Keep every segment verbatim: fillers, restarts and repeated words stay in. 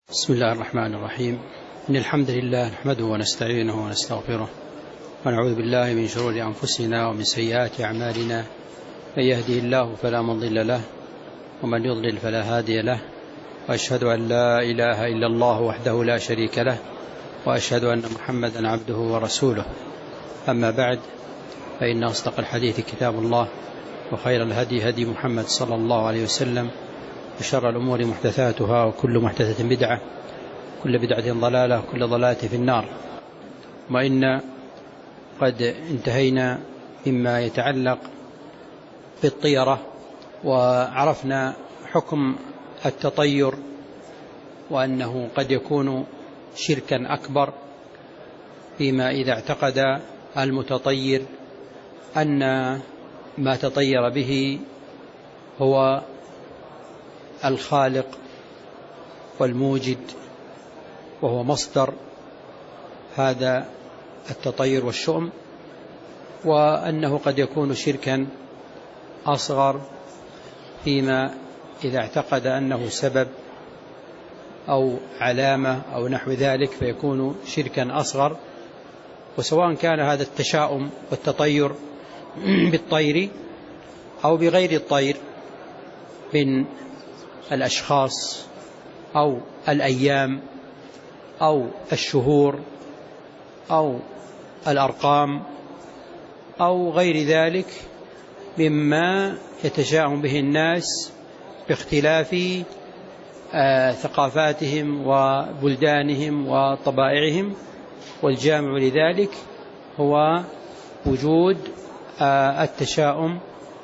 بسم الله الرحمن الرحيم. إن الحمد لله نحمده ونستعينه ونستغفره ونعوذ بالله من شرور أنفسنا ومن سيئات أعمالنا. من يهدي الله فلا مضل له ومن يضلل فلا هادي له، وأشهد أن لا إله إلا الله وحده لا شريك له، وأشهد أن محمدا عبده ورسوله. أما بعد، فإن أصدق الحديث كتاب الله، وخير الهدي هدي محمد صلى الله عليه وسلم، وشر الأمور محدثاتها، وكل محدثة بدعة، كل بدعة ضلالة، كل ضلالة في النار. وإن قد انتهينا مما يتعلق بالطيرة، وعرفنا حكم التطير، وأنه قد يكون شركا أكبر فيما إذا اعتقد المتطير أن ما تطير به هو الخالق والموجد، وهو مصدر هذا التطير والشؤم، وأنه قد يكون شركا أصغر فيما إذا اعتقد أنه سبب أو علامة أو نحو ذلك، فيكون شركا أصغر. وسواء كان هذا التشاؤم والتطير بالطير أو بغير الطير من الأشخاص أو الأيام أو الشهور أو الأرقام أو غير ذلك مما يتشاءم به الناس باختلاف آه ثقافاتهم وبلدانهم وطبائعهم، والجامع لذلك هو وجود آه التشاؤم،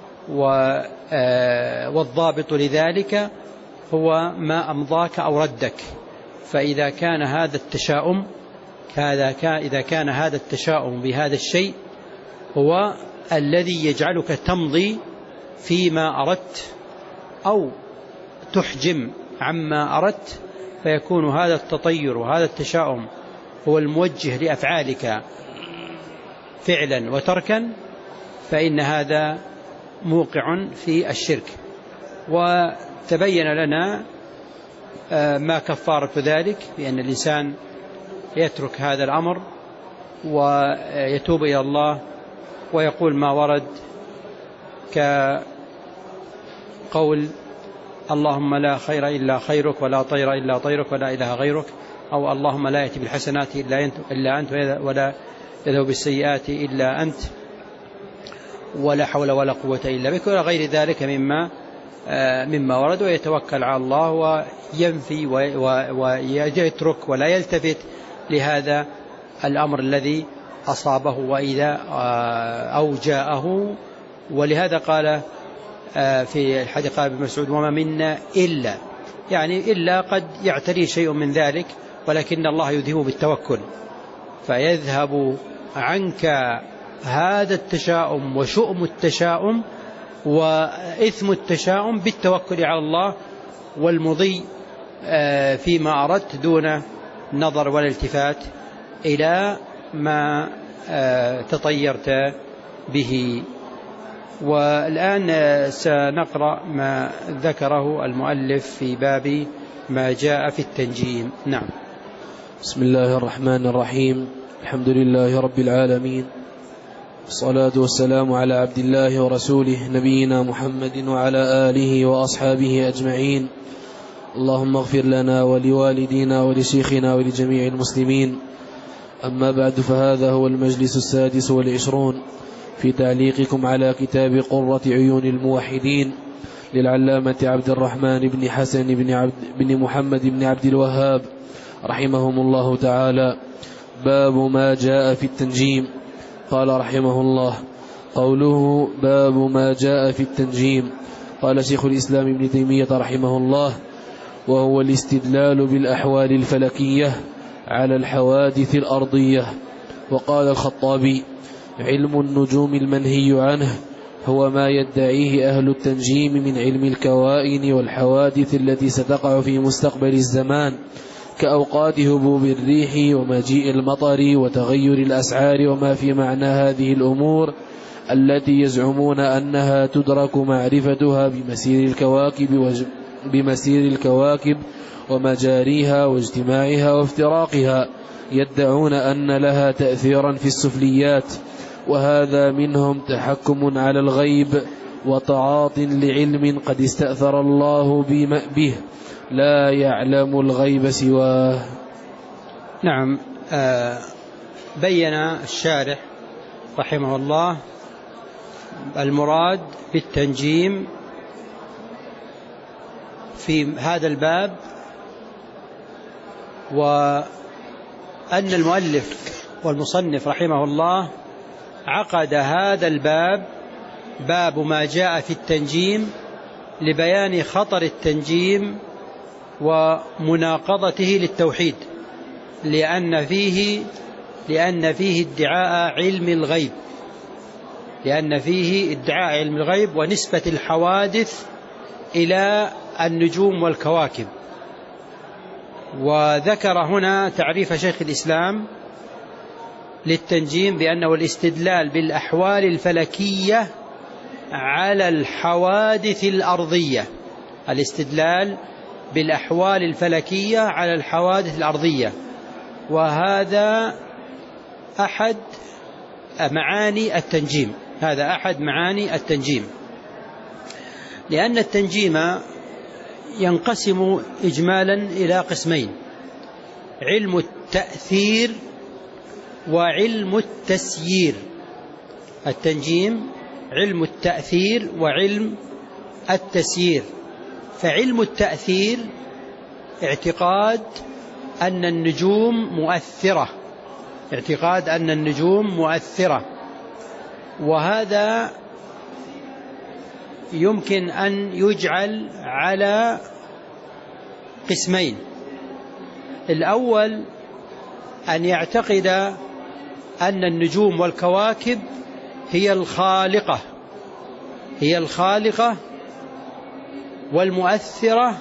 والضابط لذلك هو ما أمضاك أو ردك. فإذا كان هذا التشاؤم إذا كان هذا التشاؤم بهذا الشيء هو الذي يجعلك تمضي فيما أردت أو تحجم عما أردت، فيكون هذا التطير وهذا التشاؤم هو الموجه لأفعالك فعلا وتركا، فإن هذا موقع في الشرك. وتبين لنا ما كفارة ذلك، بأن الإنسان يترك هذا الأمر ويتوب إلى الله ويقول ما ورد، كقول اللهم لا خير إلا خيرك، ولا طير إلا طيرك، ولا إله غيرك، أو اللهم لا يأتي بالحسنات إلا أنت، ولا يذهب بالسيئات إلا أنت، ولا حول ولا قوة إلا بك، ولا غير ذلك مما مما ورد. ويتوكل على الله وينفي ويترك ولا يلتفت لهذا الأمر الذي أصابه وإذا أو جاءه. ولهذا قال في الحديث قال ابن مسعود وما منا إلا، يعني إلا قد يعتري شيء من ذلك، ولكن الله يذهب بالتوكل، فيذهب عنك هذا التشاؤم وشؤم التشاؤم وإثم التشاؤم بالتوكل على الله والمضي فيما أردت دون نظر ولا التفات إلى ما تطيرت به. والآن سنقرأ ما ذكره المؤلف في باب ما جاء في التنجيم. نعم. بسم الله الرحمن الرحيم. الحمد لله رب العالمين، والصلاة والسلام على عبد الله ورسوله نبينا محمد وعلى آله وأصحابه أجمعين. اللهم اغفر لنا ولوالدينا ولشيخنا ولجميع المسلمين. أما بعد، فهذا هو المجلس السادس والعشرون في تعليقكم على كتاب قرة عيون الموحدين للعلامة عبد الرحمن بن حسن بن, عبد بن محمد بن عبد الوهاب رحمهم الله تعالى. باب ما جاء في التنجيم. قال رحمه الله: قوله باب ما جاء في التنجيم. قال شيخ الإسلام ابن تيمية رحمه الله: وهو الاستدلال بالأحوال الفلكية على الحوادث الأرضية. وقال الخطابي: علم النجوم المنهي عنه هو ما يدعيه أهل التنجيم من علم الكوائن والحوادث التي ستقع في مستقبل الزمان، كأوقات هبوب الريح ومجيء المطر وتغير الأسعار وما في معنى هذه الأمور التي يزعمون أنها تدرك معرفتها بمسير الكواكب بمسير الكواكب ومجاريها واجتماعها وافتراقها، يدعون أن لها تأثيرا في السفليات، وهذا منهم تحكم على الغيب وتعاط لعلم قد استأثر الله به، لا يعلم الغيب سواه. نعم. آه بين الشارح رحمه الله المراد بالتنجيم في هذا الباب، وأن المؤلف والمصنف رحمه الله عقد هذا الباب باب ما جاء في التنجيم لبيان خطر التنجيم ومناقضته للتوحيد، لأن فيه لأن فيه ادعاء علم الغيب لأن فيه ادعاء علم الغيب ونسبة الحوادث إلى النجوم والكواكب. وذكر هنا تعريف شيخ الإسلام للتنجيم بأنه الاستدلال بالأحوال الفلكية على الحوادث الأرضية الاستدلال بالأحوال الفلكية على الحوادث الأرضية وهذا أحد معاني التنجيم هذا أحد معاني التنجيم لأن التنجيم ينقسم إجمالا إلى قسمين: علم التأثير وعلم التسيير. التنجيم علم التأثير وعلم التسيير. فعلم التأثير اعتقاد أن النجوم مؤثرة اعتقاد أن النجوم مؤثرة وهذا يمكن أن يجعل على قسمين: الأول أن يعتقد أن النجوم والكواكب هي الخالقة هي الخالقة والمؤثرة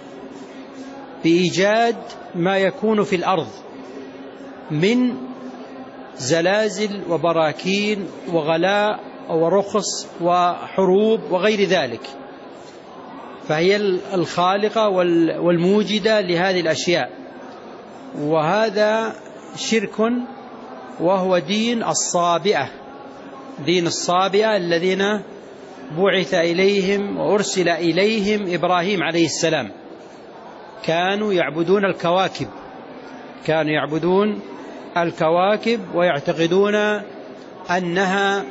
بإيجاد ما يكون في الأرض من زلازل وبراكين وغلاء ورخص وحروب وغير ذلك، فهي الخالقة والموجدة لهذه الأشياء. وهذا شرك وهو دين الصابئة دين الصابئة الذين بعث إليهم وأرسل إليهم إبراهيم عليه السلام. كانوا يعبدون الكواكب كانوا يعبدون الكواكب ويعتقدون أنها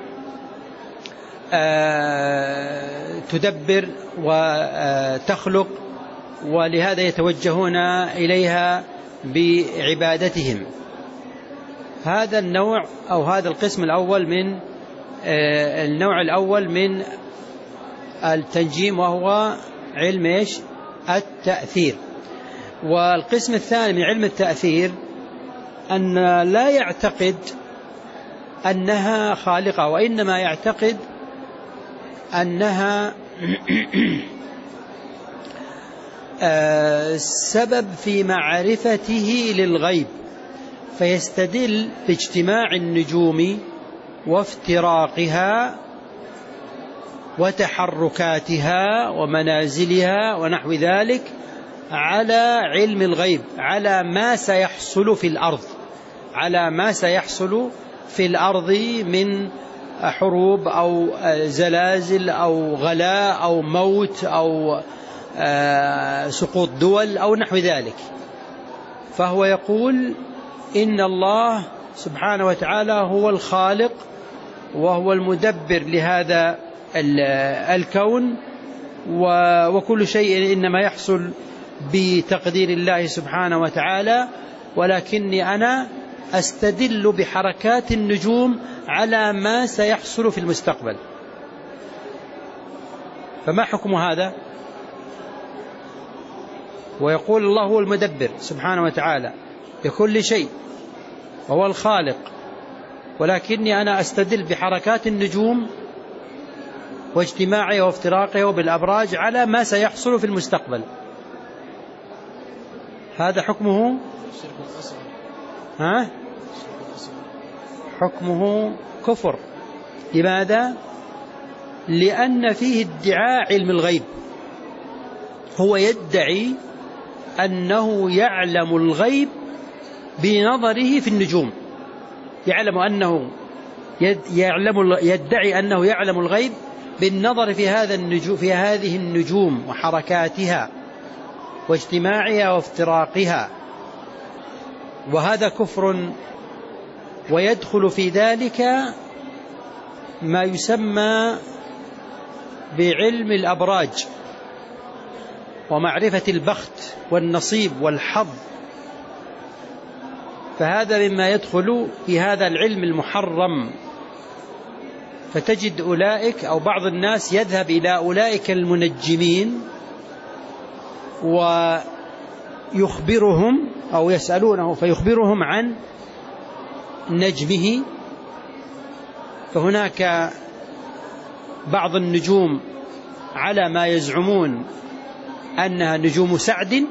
تدبر وتخلق، ولهذا يتوجهون إليها بعبادتهم. هذا النوع أو هذا القسم الأول من النوع الأول من التنجيم وهو علم إيش؟ التأثير. والقسم الثاني من علم التأثير أن لا يعتقد أنها خالقة، وإنما يعتقد أنها سبب في معرفته للغيب، فيستدل باجتماع النجوم وافتراقها وتحركاتها ومنازلها ونحو ذلك على علم الغيب، على ما سيحصل في الأرض على ما سيحصل في الأرض من حروب أو زلازل أو غلاء أو موت أو سقوط دول أو نحو ذلك. فهو يقول إن الله سبحانه وتعالى هو الخالق وهو المدبر لهذا الكون، وكل شيء إنما يحصل بتقدير الله سبحانه وتعالى، ولكني أنا أستدل بحركات النجوم على ما سيحصل في المستقبل. فما حكم هذا؟ ويقول الله هو المدبر سبحانه وتعالى لكل شيء وهو الخالق، ولكني أنا أستدل بحركات النجوم واجتماعها وافتراقها وبالأبراج على ما سيحصل في المستقبل. هذا حكمه ها؟ حكمه كفر. لماذا؟ لأن فيه ادعاء علم الغيب هو يدعي أنه يعلم الغيب بنظره في النجوم، يعلم أنه يعلم يدعي أنه يعلم الغيب بالنظر في هذا النجوم في هذه النجوم وحركاتها واجتماعها وافتراقها، وهذا كفر. ويدخل في ذلك ما يسمى بعلم الأبراج ومعرفة البخت والنصيب والحظ، فهذا مما يدخل في هذا العلم المحرم. فتجد أولئك أو بعض الناس يذهب إلى أولئك المنجمين ويخبرهم أو يسألونه فيخبرهم عن نجمه. فهناك بعض النجوم على ما يزعمون أنها نجوم سعد،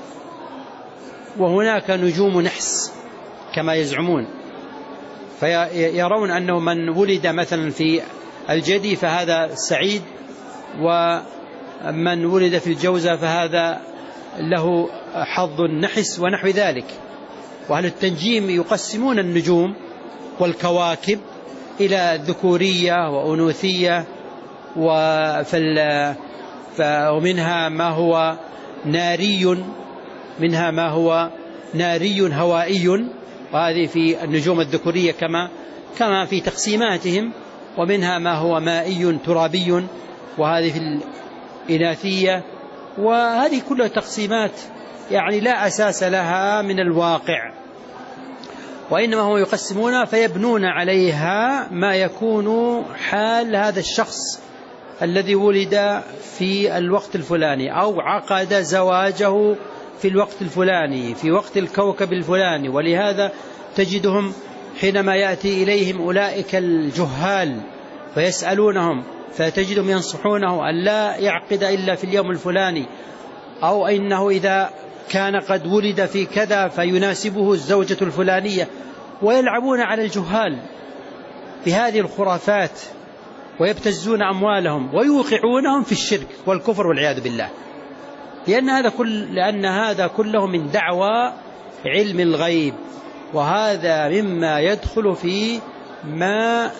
وهناك نجوم نحس كما يزعمون، فيرون أنه من ولد مثلا في الجدي فهذا سعيد، ومن ولد في الجوزة فهذا له حظ النحس ونحو ذلك. وأهل التنجيم يقسمون النجوم والكواكب إلى ذكورية وأنوثية، ومنها ما هو ناري منها ما هو ناري هوائي، وهذه في النجوم الذكورية كما كما في تقسيماتهم، ومنها ما هو مائي ترابي، وهذه في الإناثية. وهذه كلها تقسيمات يعني لا أساس لها من الواقع، وإنما هم يقسمون فيبنون عليها ما يكون حال هذا الشخص الذي ولد في الوقت الفلاني، أو عقد زواجه في الوقت الفلاني في وقت الكوكب الفلاني. ولهذا تجدهم حينما يأتي إليهم أولئك الجهال فيسألونهم فتجدهم ينصحونه أن لا يعقد إلا في اليوم الفلاني، أو إنه إذا كان قد ولد في كذا فيناسبه الزوجة الفلانية، ويلعبون على الجهال بهذه الخرافات ويبتزون أموالهم ويوقعونهم في الشرك والكفر والعياذ بالله، لأن هذا كل لأن هذا كله من دعوى علم الغيب، وهذا مما يدخل في ما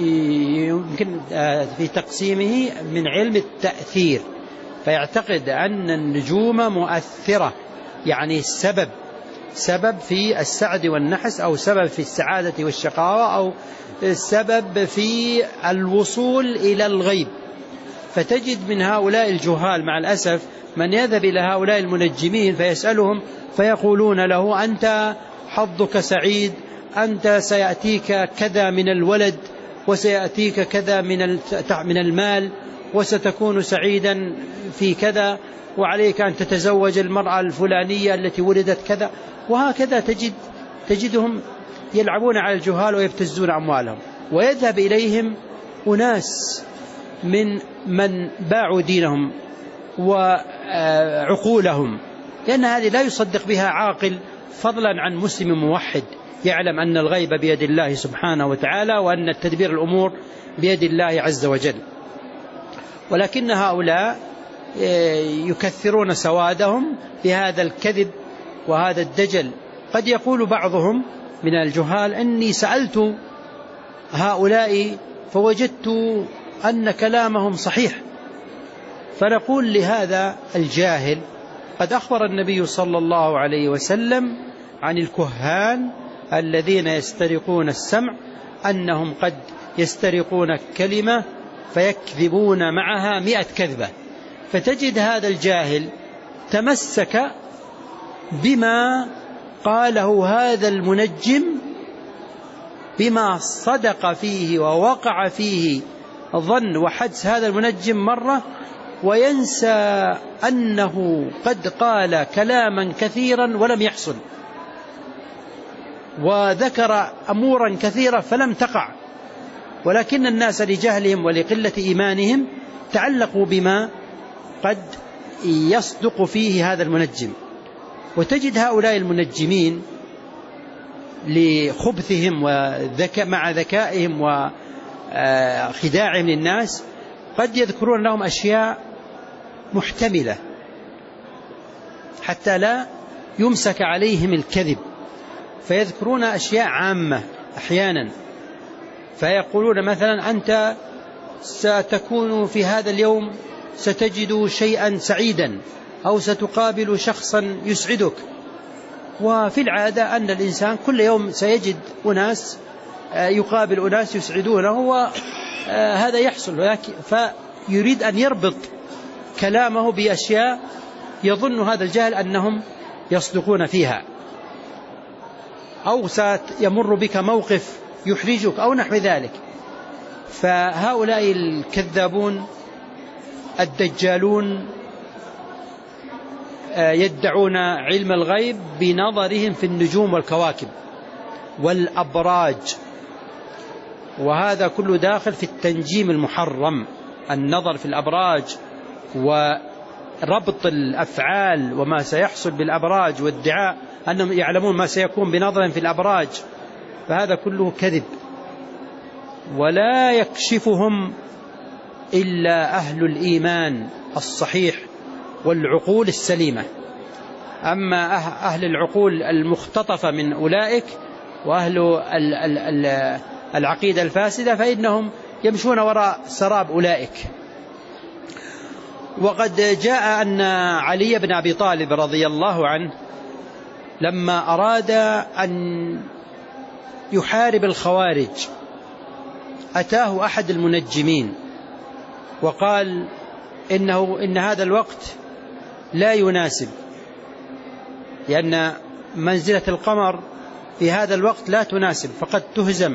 يمكن في تقسيمه من علم التأثير، فيعتقد أن النجوم مؤثرة، يعني السبب سبب في السعد والنحس، أو سبب في السعادة والشقاوة، أو السبب في الوصول إلى الغيب. فتجد من هؤلاء الجهال مع الأسف من يذهب إلى هؤلاء المنجمين فيسألهم فيقولون له أنت حظك سعيد، أنت سيأتيك كذا من الولد، وسيأتيك كذا من المال، وستكون سعيدا في كذا، وعليك أن تتزوج المرأة الفلانية التي ولدت كذا. وهكذا تجد تجدهم يلعبون على الجهال ويبتزون أموالهم. ويذهب إليهم أناس من من باعوا دينهم وعقولهم، لأن هذه لا يصدق بها عاقل، فضلا عن مسلم موحد يعلم أن الغيب بيد الله سبحانه وتعالى، وأن التدبير الأمور بيد الله عز وجل. ولكن هؤلاء يكثرون سوادهم بهذا الكذب وهذا الدجل. قد يقول بعضهم من الجهال أني سألت هؤلاء فوجدت أن كلامهم صحيح، فنقول لهذا الجاهل قد أخبر النبي صلى الله عليه وسلم عن الكهان الذين يسترقون السمع أنهم قد يسترقون كلمة فيكذبون معها مئة كذبة. فتجد هذا الجاهل تمسك بما قاله هذا المنجم، بما صدق فيه ووقع فيه ظن وحدس هذا المنجم مرة، وينسى أنه قد قال كلاما كثيرا ولم يحصل، وذكر أمورا كثيرة فلم تقع، ولكن الناس لجهلهم ولقلة إيمانهم تعلقوا بما قد يصدق فيه هذا المنجم. وتجد هؤلاء المنجمين لخبثهم وذكاء مع ذكائهم وخداعهم للناس قد يذكرون لهم أشياء محتملة حتى لا يمسك عليهم الكذب، فيذكرون أشياء عامة أحيانا، فيقولون مثلا أنت ستكون في هذا اليوم ستجد شيئا سعيدا، أو ستقابل شخصا يسعدك. وفي العادة أن الإنسان كل يوم سيجد أناس يقابل أناس يسعدونه، وهذا يحصل، فيريد أن يربط كلامه بأشياء يظن هذا الجاهل أنهم يصدقون فيها، أو سيمر بك موقف يحرجك أو نحو ذلك. فهؤلاء الكذابون الدجالون يدعون علم الغيب بنظرهم في النجوم والكواكب والأبراج، وهذا كله داخل في التنجيم المحرم، النظر في الأبراج وربط الأفعال وما سيحصل بالأبراج، وادعاء أنهم يعلمون ما سيكون بنظر في الأبراج، فهذا كله كذب، ولا يكشفهم إلا أهل الإيمان الصحيح والعقول السليمة. أما أهل العقول المختطفة من أولئك وأهل العقيدة الفاسدة فإنهم يمشون وراء سراب أولئك. وقد جاء أن علي بن أبي طالب رضي الله عنه لما أراد أن يحارب الخوارج أتاه أحد المنجمين وقال إنه إن هذا الوقت لا يناسب، لأن منزلة القمر في هذا الوقت لا تناسب فقد تهزم،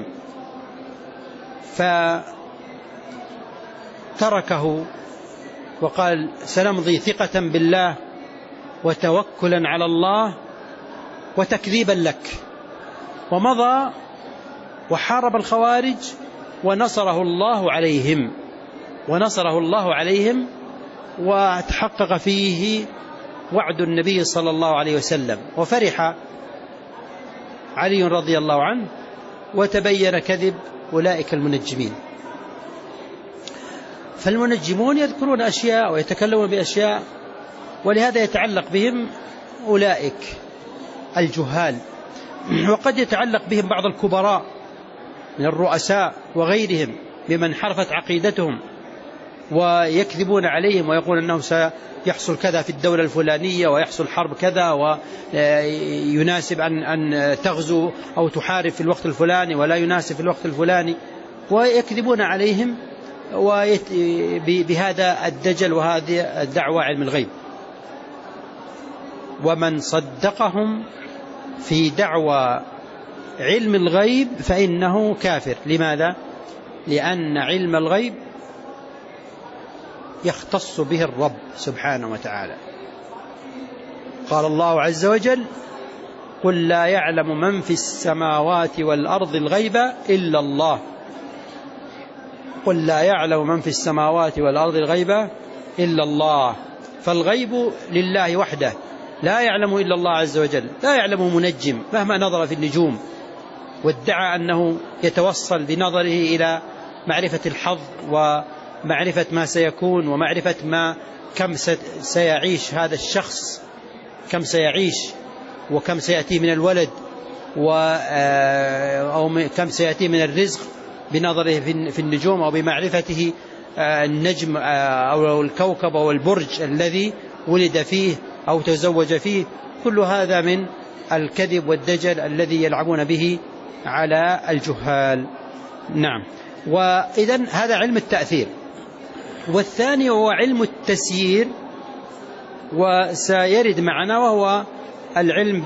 فتركه وقال سنمضي ثقة بالله وتوكلا على الله وتكذيبا لك، ومضى وحارب الخوارج ونصره الله عليهم ونصره الله عليهم وتحقق فيه وعد النبي صلى الله عليه وسلم، وفرح علي رضي الله عنه وتبين كذب أولئك المنجمين. فالمنجمون يذكرون أشياء ويتكلمون بأشياء، ولهذا يتعلق بهم أولئك الجهال، وقد يتعلق بهم بعض الكبراء من الرؤساء وغيرهم بمن حرفت عقيدتهم، ويكذبون عليهم ويقول أنه سيحصل كذا في الدولة الفلانية ويحصل حرب كذا ويناسب أن أن تغزو أو تحارب في الوقت الفلاني ولا يناسب في الوقت الفلاني، ويكذبون عليهم بهذا الدجل وهذه الدعوة علم الغيب. ومن صدقهم في دعوى علم الغيب فإنه كافر. لماذا؟ لأن علم الغيب يختص به الرب سبحانه وتعالى. قال الله عز وجل قل لا يعلم من في السماوات والأرض الغيب إلا الله، قل لا يعلم من في السماوات والأرض الغيب إلا الله، فالغيب لله وحده لا يعلم إلا الله عز وجل. لا يعلم منجم مهما نظر في النجوم وادعى أنه يتوصل بنظره إلى معرفة الحظ ومعرفة ما سيكون ومعرفة ما كم سيعيش هذا الشخص، كم سيعيش وكم سيأتي من الولد أو كم سيأتي من الرزق بنظره في النجوم أو بمعرفته النجم أو الكوكب أو البرج الذي ولد فيه أو تزوج فيه. كل هذا من الكذب والدجل الذي يلعبون به على الجهال. نعم. وإذن هذا علم التأثير. والثاني هو علم التسيير، وسيرد معنا، وهو العلم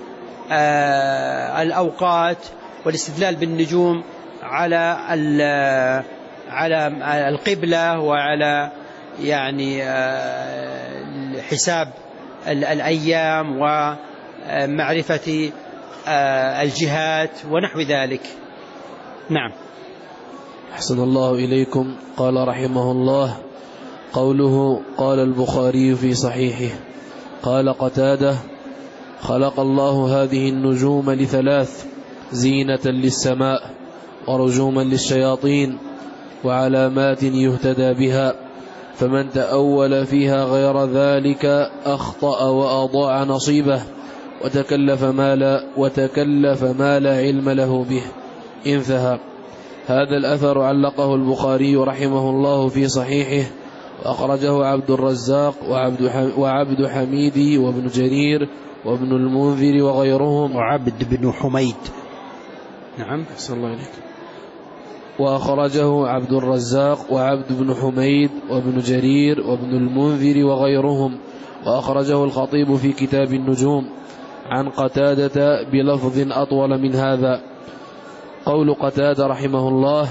بالأوقات والاستدلال بالنجوم على على القبلة وعلى يعني حساب الأيام ومعرفة الجهات ونحو ذلك. نعم. أحسن الله إليكم. قال رحمه الله قوله قال البخاري في صحيحه قال قتادة خلق الله هذه النجوم لثلاث: زينة للسماء ورجوما للشياطين وعلامات يهتدى بها، فمن تأول فيها غير ذلك أخطأ وأضاع نصيبه وتكلف ما لا, وتكلف ما لا علم له به. انتهى. هذا الأثر علقه البخاري رحمه الله في صحيحه، وأخرجه عبد الرزاق وعبد, وعبد حميد وابن جرير وابن المنذر وغيرهم. وعبد بن حميد. نعم. أحسن الله عليك. وأخرجه عبد الرزاق وعبد بن حميد وابن جرير وابن المنذر وغيرهم. وأخرجه الخطيب في كتاب النجوم عن قتادة بلفظ أطول من هذا. قول قتادة رحمه الله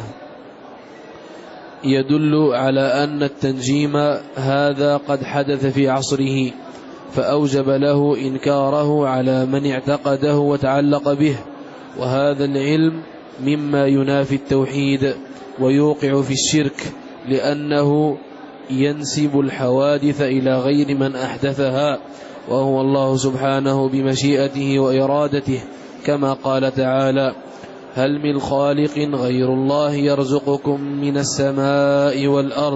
يدل على أن التنجيم هذا قد حدث في عصره، فأوجب له إنكاره على من اعتقده وتعلق به، وهذا العلم مما ينافي التوحيد ويوقع في الشرك، لأنه ينسب الحوادث إلى غير من أحدثها، وهو الله سبحانه بمشيئته وإرادته، كما قال تعالى: هل من خالق غير الله يرزقكم من السماء والأرض؟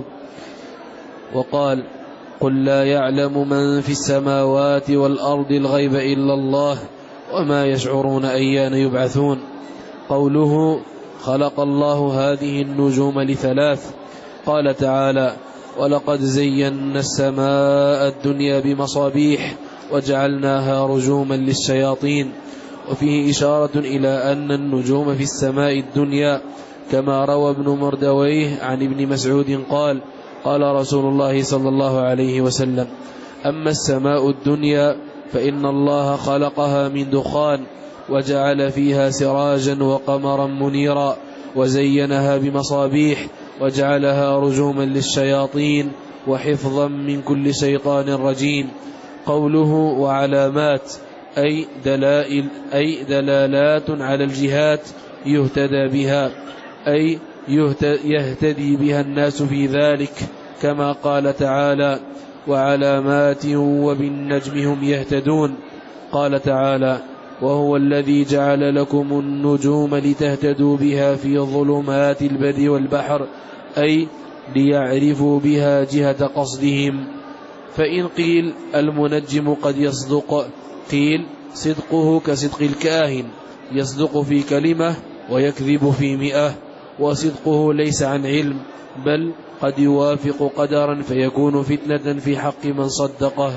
وقال: قل لا يعلم من في السماوات والأرض الغيب إلا الله وما يشعرون أيان يبعثون. قوله: خلق الله هذه النجوم لثلاث. قال تعالى: ولقد زينا السماء الدنيا بمصابيح وجعلناها رجوما للشياطين. وفيه إشارة إلى أن النجوم في السماء الدنيا، كما روى ابن مردويه عن ابن مسعود قال: قال رسول الله صلى الله عليه وسلم: أما السماء الدنيا فإن الله خلقها من دخان وجعل فيها سراجا وقمرا منيرا وزينها بمصابيح وجعلها رجوما للشياطين وحفظا من كل شيطان رجيم. قوله: وعلامات أي دلائل أي دلالات على الجهات يهتدى بها، أي يهتدي بها الناس في ذلك، كما قال تعالى: وعلامات وبالنجم هم يهتدون. قال تعالى: وهو الذي جعل لكم النجوم لتهتدوا بها في ظلمات البر والبحر، أي ليعرفوا بها جهة قصدهم. فإن قيل المنجم قد يصدق، قيل صدقه كصدق الكاهن، يصدق في كلمة ويكذب في مئة، وصدقه ليس عن علم، بل قد يوافق قدرا فيكون فتنة في حق من صدقه.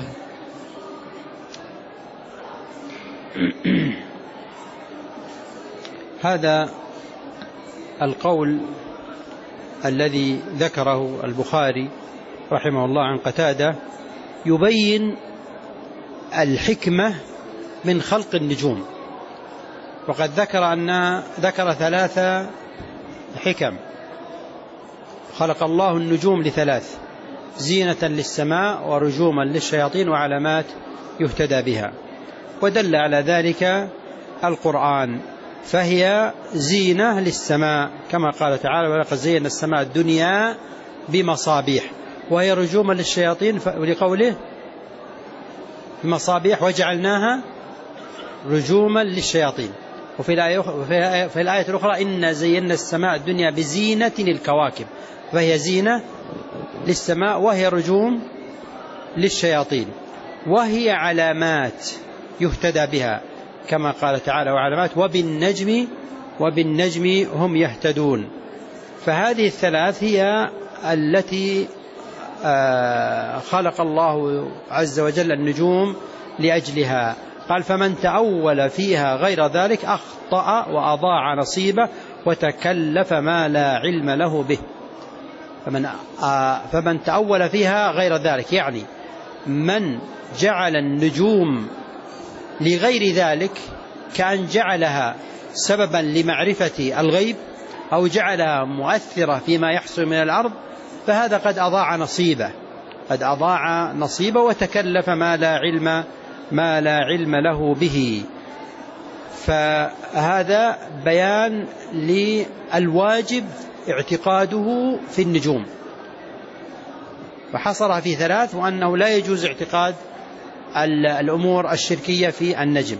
هذا القول الذي ذكره البخاري رحمه الله عن قتادة يبين الحكمة من خلق النجوم، وقد ذكر أن ذكر ثلاثة حكم. خلق الله النجوم لثلاث: زينة للسماء ورجوما للشياطين وعلامات يهتدى بها، ودل على ذلك القرآن، فهي زينة للسماء كما قال تعالى: ولقد زينا السماء الدنيا بمصابيح، وهي رجوما للشياطين ولقوله بمصابيح وجعلناها رجوما للشياطين. وفي الآية, في الآية الأخرى: إنا زينا السماء الدنيا بزينة الكواكب، فهي زينة للسماء وهي رجوم للشياطين، وهي علامات يهتدى بها كما قال تعالى: وعلامات وبالنجم وبالنجم هم يهتدون. فهذه الثلاث هي التي خلق الله عز وجل النجوم لأجلها. قال: فمن تأول فيها غير ذلك أخطأ وأضاع نصيبه وتكلف ما لا علم له به. فمن, فمن تأول فيها غير ذلك يعني من جعل النجوم لغير ذلك، كأن جعلها سببا لمعرفة الغيب أو جعلها مؤثرة فيما يحصل من الأرض، فهذا قد أضاع نصيبه قد أضاع نصيبه وتكلف ما لا علم ما لا علم له به. فهذا بيان للواجب اعتقاده في النجوم، وحصرها في ثلاث: وأنه لا يجوز اعتقاد الأمور الشركية في النجم.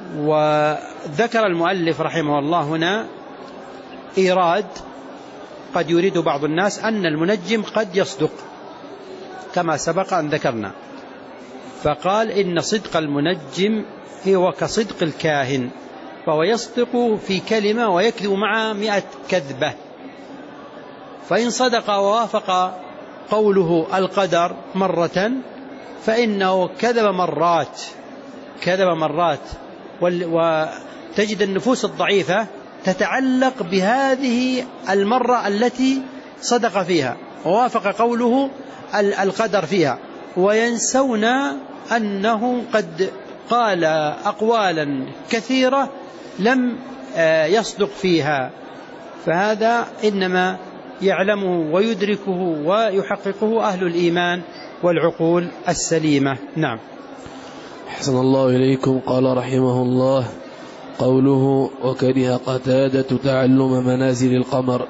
وذكر المؤلف رحمه الله هنا إيراد قد يريد بعض الناس أن المنجم قد يصدق كما سبق أن ذكرنا، فقال إن صدق المنجم هو كصدق الكاهن، فهو يصدق في كلمة ويكذب مع مئة كذبة. فإن صدق ووافق قوله القدر مرة فإنه كذب مرات كذب مرات وتجد النفوس الضعيفة تتعلق بهذه المرة التي صدق فيها ووافق قوله القدر فيها، وينسون أنه قد قال أقوالا كثيرة لم يصدق فيها. فهذا إنما يعلمه ويدركه ويحققه أهل الإيمان والعقول السليمة. نعم. أحسن الله إليكم. قال رحمه الله: قوله وكره قتادة تعلم منازل القمر.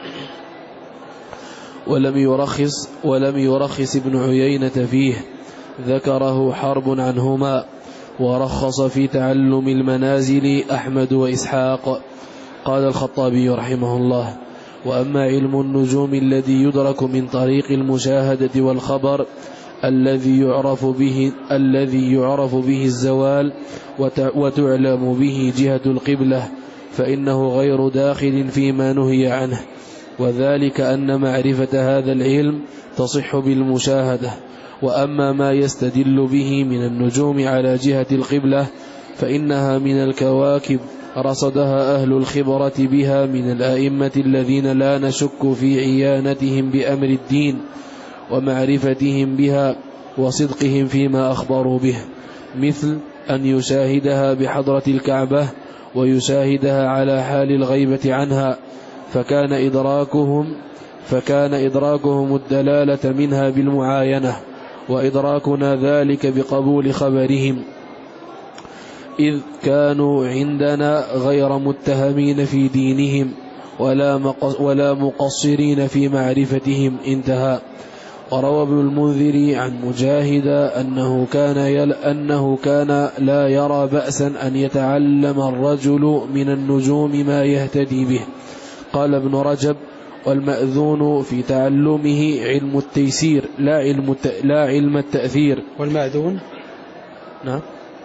ولم يرخص ولم يرخص ابن عيينة فيه، ذكره حرب عنهما، ورخص في تعلم المنازل أحمد وإسحاق. قال الخطابي رحمه الله: وأما علم النجوم الذي يدرك من طريق المشاهدة والخبر الذي يعرف به الذي يعرف به الزوال وتعلم به جهة القبلة فإنه غير داخل فيما نهي عنه، وذلك أن معرفة هذا العلم تصح بالمشاهدة. وأما ما يستدل به من النجوم على جهة القبلة فإنها من الكواكب رصدها أهل الخبرة بها من الآئمة الذين لا نشك في عيانتهم بأمر الدين ومعرفتهم بها وصدقهم فيما أخبروا به، مثل أن يشاهدها بحضرة الكعبة ويشاهدها على حال الغيبة عنها، فكان إدراكهم فكان إدراكهم الدلالة منها بالمعاينة، وإدراكنا ذلك بقبول خبرهم، إذ كانوا عندنا غير متهمين في دينهم ولا مقصرين في معرفتهم. انتهى. وروى ابن المنذر عن مجاهد أنه كان, يل أنه كان لا يرى بأسا أن يتعلم الرجل من النجوم ما يهتدي به. قال ابن رجب: والمأذون في تعلمه علم التيسير لا علم, لا علم التأثير. والمأذون نعم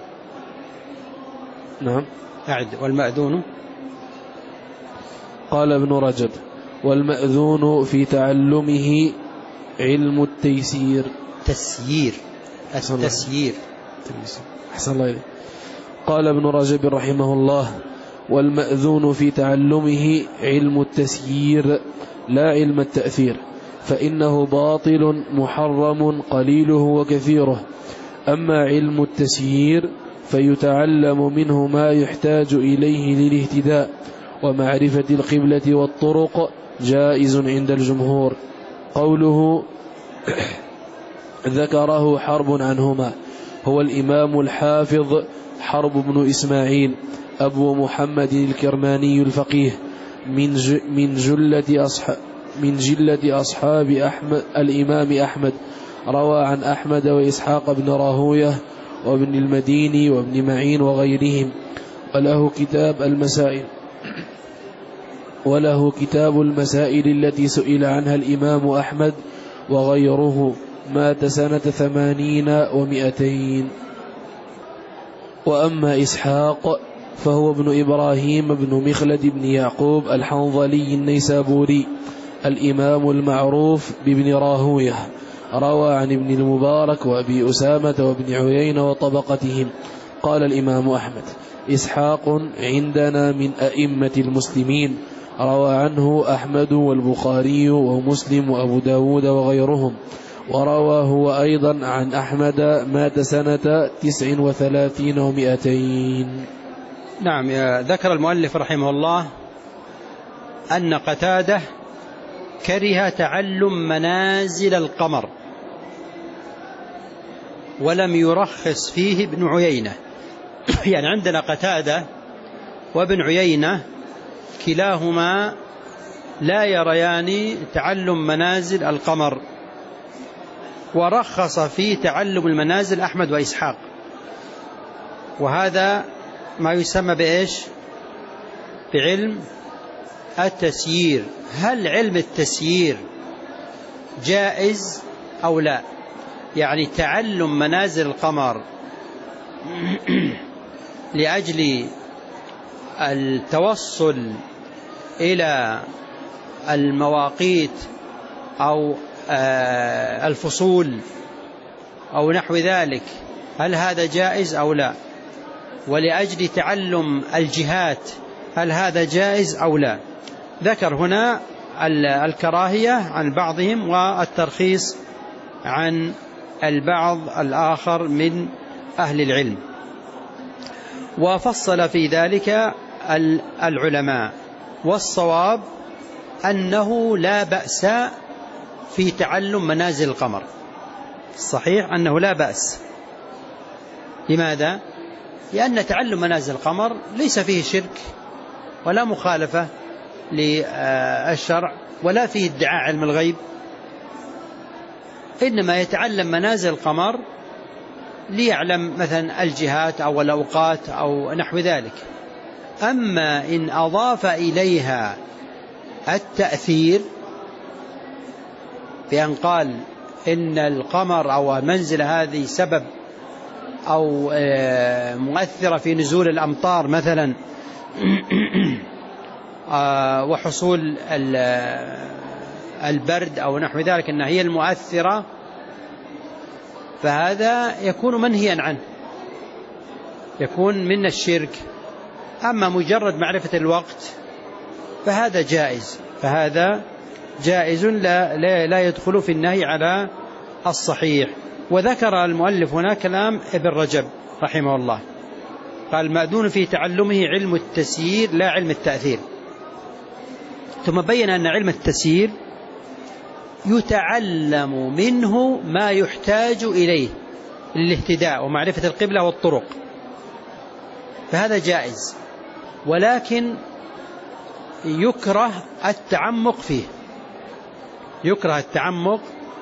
نعم أعد. والمأذون قال ابن رجب: والمأذون في تعلمه علم التيسير تسيير التسيير أحسن الله إليه. قال ابن رجب رحمه الله: والمأذون في تعلمه علم التسيير لا علم التأثير، فإنه باطل محرم قليله وكثيره. أما علم التسيير فيتعلم منه ما يحتاج إليه للاهتداء، ومعرفة القبلة والطرق جائز عند الجمهور. قوله ذكره حرب عنهما هو الإمام الحافظ حرب بن إسماعيل أبو محمد الكرماني الفقيه من من جلة أصحاب من جلة أصحاب أحمد الإمام أحمد، روى عن أحمد وإسحاق بن راهويه وابن المديني وابن معين وغيرهم. وله كتاب المسائل وله كتاب المسائل التي سئل عنها الإمام أحمد وغيره، مات سنة ثمانين ومئتين. وأما إسحاق فهو ابن إبراهيم بن مخلد بن يعقوب الحنظلي النيسابوري الإمام المعروف بابن راهويه، روى عن ابن المبارك وأبي أسامة وابن عيينة وطبقتهم. قال الإمام أحمد: إسحاق عندنا من أئمة المسلمين، روى عنه أحمد والبخاري ومسلم وأبو داود وغيرهم. وروى هو أيضا عن أحمد، مات سنة تسع وثلاثين ومئتين. نعم. ذكر المؤلف رحمه الله أن قتادة كره تعلم منازل القمر، ولم يرخص فيه ابن عيينة. يعني عندنا قتادة وابن عيينة كلاهما لا يريان تعلم منازل القمر، ورخص في تعلم المنازل أحمد وإسحاق، وهذا ما يسمى بإيش؟ بعلم التسيير، هل علم التسيير جائز أو لا؟ يعني تعلم منازل القمر لأجل التوصل إلى المواقيت أو الفصول أو نحو ذلك، هل هذا جائز أو لا؟ ولأجل تعلم الجهات هل هذا جائز أو لا؟ ذكر هنا الكراهية عن بعضهم والترخيص عن البعض الآخر من أهل العلم، وفصل في ذلك العلماء، والصواب أنه لا بأس في تعلم منازل القمر، الصحيح أنه لا بأس. لماذا؟ لأن تعلم منازل القمر ليس فيه شرك ولا مخالفة للشرع ولا فيه ادعاء علم الغيب، إنما يتعلم منازل القمر ليعلم مثلا الجهات أو الأوقات أو نحو ذلك. أما إن أضاف إليها التأثير بأن قال إن القمر أو المنزلة هذه سبب أو مؤثرة في نزول الأمطار مثلا وحصول البرد أو نحو ذلك، أنها هي المؤثرة، فهذا يكون منهيا عنه، يكون من الشرك. أما مجرد معرفة الوقت فهذا جائز، فهذا جائز لا, لا, لا يدخل في النهي على الصحيح. وذكر المؤلف هنا كلام ابن رجب رحمه الله، قال مأذون في تعلمه علم التسيير لا علم التأثير. ثم بين أن علم التسيير يتعلم منه ما يحتاج إليه للاهتداء ومعرفة القبلة والطرق، فهذا جائز، ولكن يكره التعمق فيه، يكره التعمق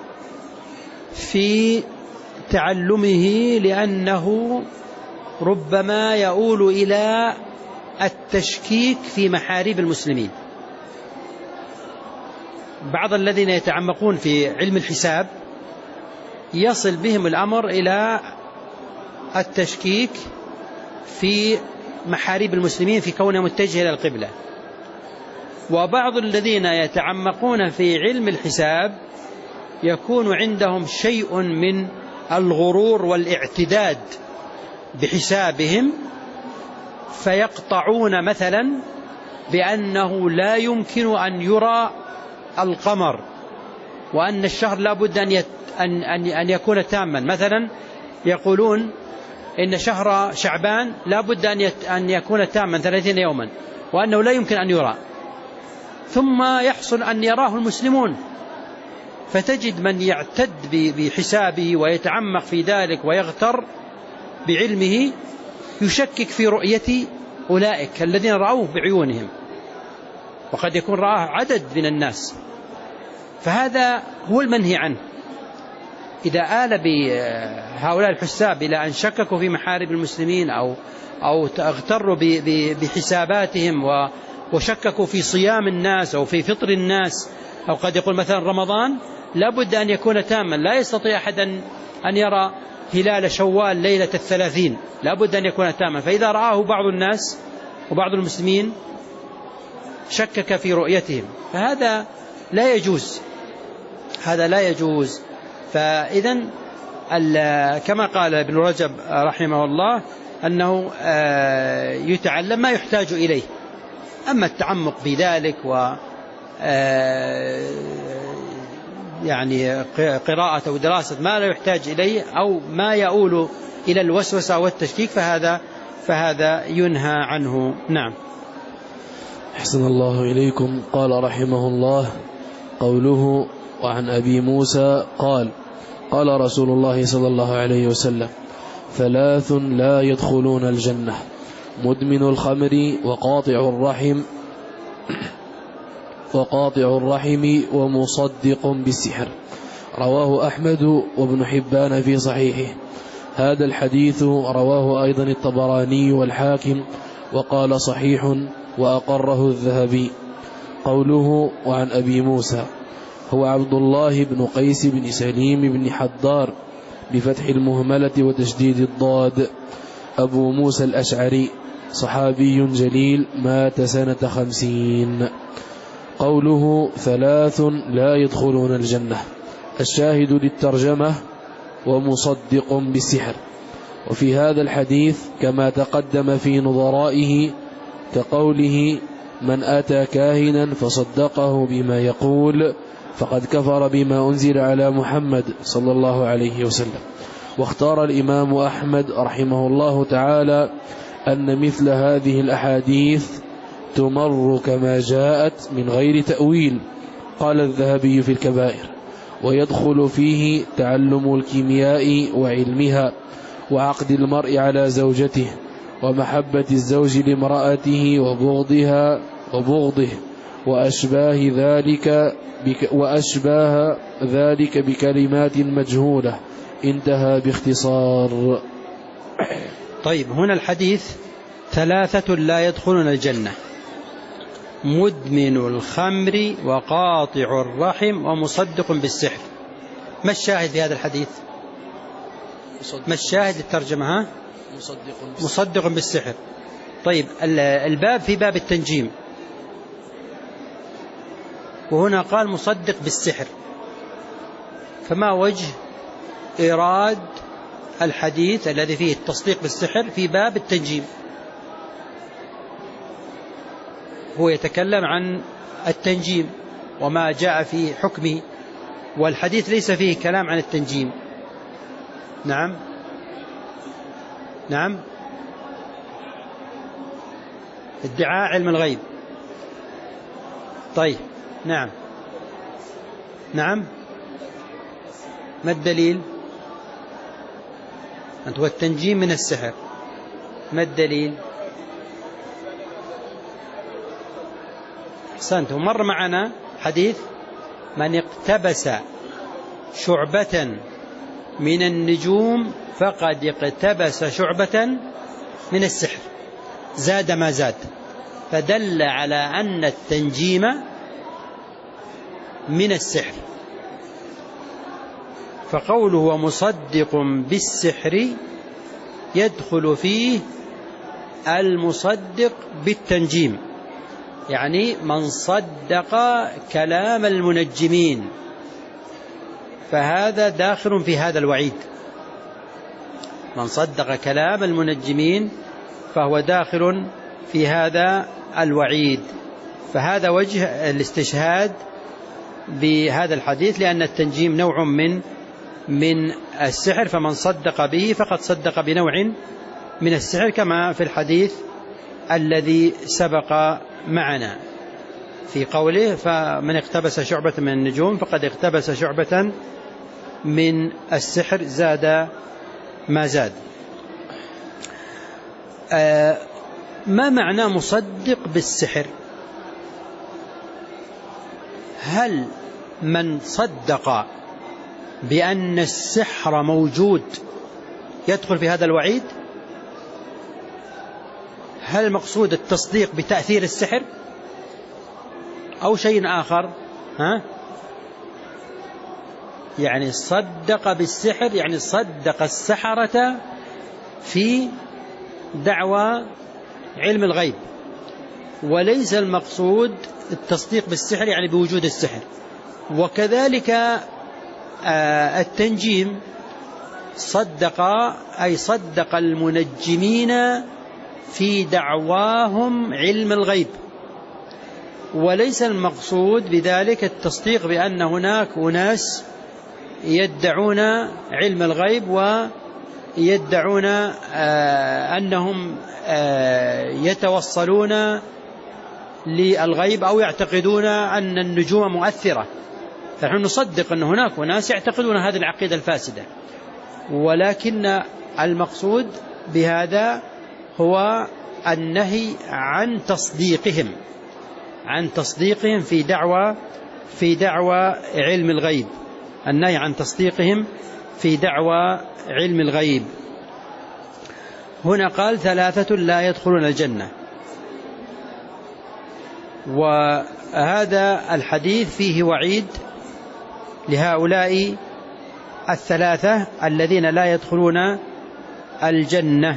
في تعلمه، لأنه ربما يؤول إلى التشكيك في محاريب المسلمين. بعض الذين يتعمقون في علم الحساب يصل بهم الأمر إلى التشكيك في محاريب المسلمين في كونه متجه إلى القبلة. وبعض الذين يتعمقون في علم الحساب يكون عندهم شيء من الغرور والاعتداد بحسابهم، فيقطعون مثلا بأنه لا يمكن أن يرى القمر، وأن الشهر لا بد أن, يت... أن... أن... أن يكون تاما. مثلا يقولون إن شهر شعبان لا بد أن, يت... أن يكون تاما ثلاثين يوما، وأنه لا يمكن أن يرى، ثم يحصل أن يراه المسلمون، فتجد من يعتد بحسابه ويتعمق في ذلك ويغتر بعلمه يشكك في رؤية أولئك الذين رأوه بعيونهم، وقد يكون رآه عدد من الناس، فهذا هو المنهي عنه. إذا آل بهؤلاء الحساب إلى أن شككوا في محارب المسلمين أو أو اغتروا بحساباتهم وشككوا في صيام الناس أو في فطر الناس، أو قد يقول مثلا رمضان لا بد أن يكون تاما، لا يستطيع أحد أن يرى هلال شوال ليلة الثلاثين، لا بد أن يكون تاما، فإذا رآه بعض الناس وبعض المسلمين شكك في رؤيتهم، فهذا لا يجوز، هذا لا يجوز. فإذن كما قال ابن رجب رحمه الله أنه يتعلم ما يحتاج إليه. أما التعمق بذلك و يعني قراءة أو دراسة ما لا يحتاج إليه أو ما يؤول إلى الوسوسة والتشكيك فهذا فهذا ينهى عنه. نعم. أحسن الله إليكم. قال رحمه الله قوله: وعن أبي موسى قال: قال رسول الله صلى الله عليه وسلم: ثلاث لا يدخلون الجنة: مدمن الخمر وقاطع الرحم وقاطع الرحم ومصدق بالسحر. رواه أحمد وابن حبان في صحيحه. هذا الحديث رواه أيضا الطبراني والحاكم وقال صحيح وأقره الذهبي. قوله وعن أبي موسى هو عبد الله بن قيس بن سليم بن حدار بفتح المهملة وتشديد الضاد أبو موسى الأشعري صحابي جليل مات سنة خمسين. قوله ثلاث لا يدخلون الجنة، الشاهد للترجمة ومصدق بالسحر. وفي هذا الحديث كما تقدم في نظرائه كقوله من أتى كاهنا فصدقه بما يقول فقد كفر بما أنزل على محمد صلى الله عليه وسلم. واختار الإمام أحمد رحمه الله تعالى أن مثل هذه الأحاديث تمر كما جاءت من غير تأويل. قال الذهبي في الكبائر ويدخل فيه تعلم الكيمياء وعلمها وعقد المرء على زوجته ومحبة الزوج لامرأته وبغضها وبغضه وأشباه ذلك بك وأشباه ذلك بكلمات مجهولة. انتهى باختصار. طيب، هنا الحديث ثلاثة لا يدخلون الجنة: مدمن الخمر وقاطع الرحم ومصدق بالسحر. ما الشاهد في هذا الحديث؟ ما الشاهد الترجمة؟ ها؟ مصدق بالسحر. مصدق بالسحر. طيب، الباب في باب التنجيم، وهنا قال مصدق بالسحر، فما وجه إيراد الحديث الذي فيه التصديق بالسحر في باب التنجيم؟ هو يتكلم عن التنجيم وما جاء في حكمه، والحديث ليس فيه كلام عن التنجيم. نعم نعم ادعاء علم الغيب. طيب، نعم نعم ما الدليل؟ أنت هو التنجيم من السحر، ما الدليل؟ أحسنت. ومر معنا حديث من اقتبس شعبة من النجوم فقد اقتبس شعبة من السحر، زاد ما زاد، فدل على أن التنجيم من السحر. فقوله ومصدق بالسحر يدخل فيه المصدق بالتنجيم، يعني من صدق كلام المنجمين، فهذا داخل في هذا الوعيد. من صدق كلام المنجمين فهو داخل في هذا الوعيد. فهذا وجه الاستشهاد بهذا الحديث، لأن التنجيم نوع من من السحر، فمن صدق به فقد صدق بنوع من السحر، كما في الحديث الذي سبق معنا في قوله فمن اقتبس شعبة من النجوم فقد اقتبس شعبة من السحر، زاد ما زاد. آه ما معنى مصدق بالسحر؟ هل من صدق بأن السحر موجود يدخل في هذا الوعيد؟ هل المقصود التصديق بتأثير السحر أو شيء آخر؟ ها؟ يعني صدق بالسحر يعني صدق السحرة في دعوى علم الغيب، وليس المقصود التصديق بالسحر يعني بوجود السحر. وكذلك التنجيم صدق أي صدق المنجمين في دعواهم علم الغيب، وليس المقصود بذلك التصديق بأن هناك أناس يدعون علم الغيب ويدعون أنهم يتوصلون للغيب أو يعتقدون أن النجوم مؤثرة. فنحن نصدق أن هناك أناس يعتقدون هذه العقيدة الفاسدة، ولكن المقصود بهذا هو النهي عن تصديقهم عن تصديقهم في دعوى في دعوى علم الغيب، النهي عن تصديقهم في دعوى علم الغيب. هنا قال ثلاثة لا يدخلون الجنة، وهذا الحديث فيه وعيد لهؤلاء الثلاثة الذين لا يدخلون الجنة.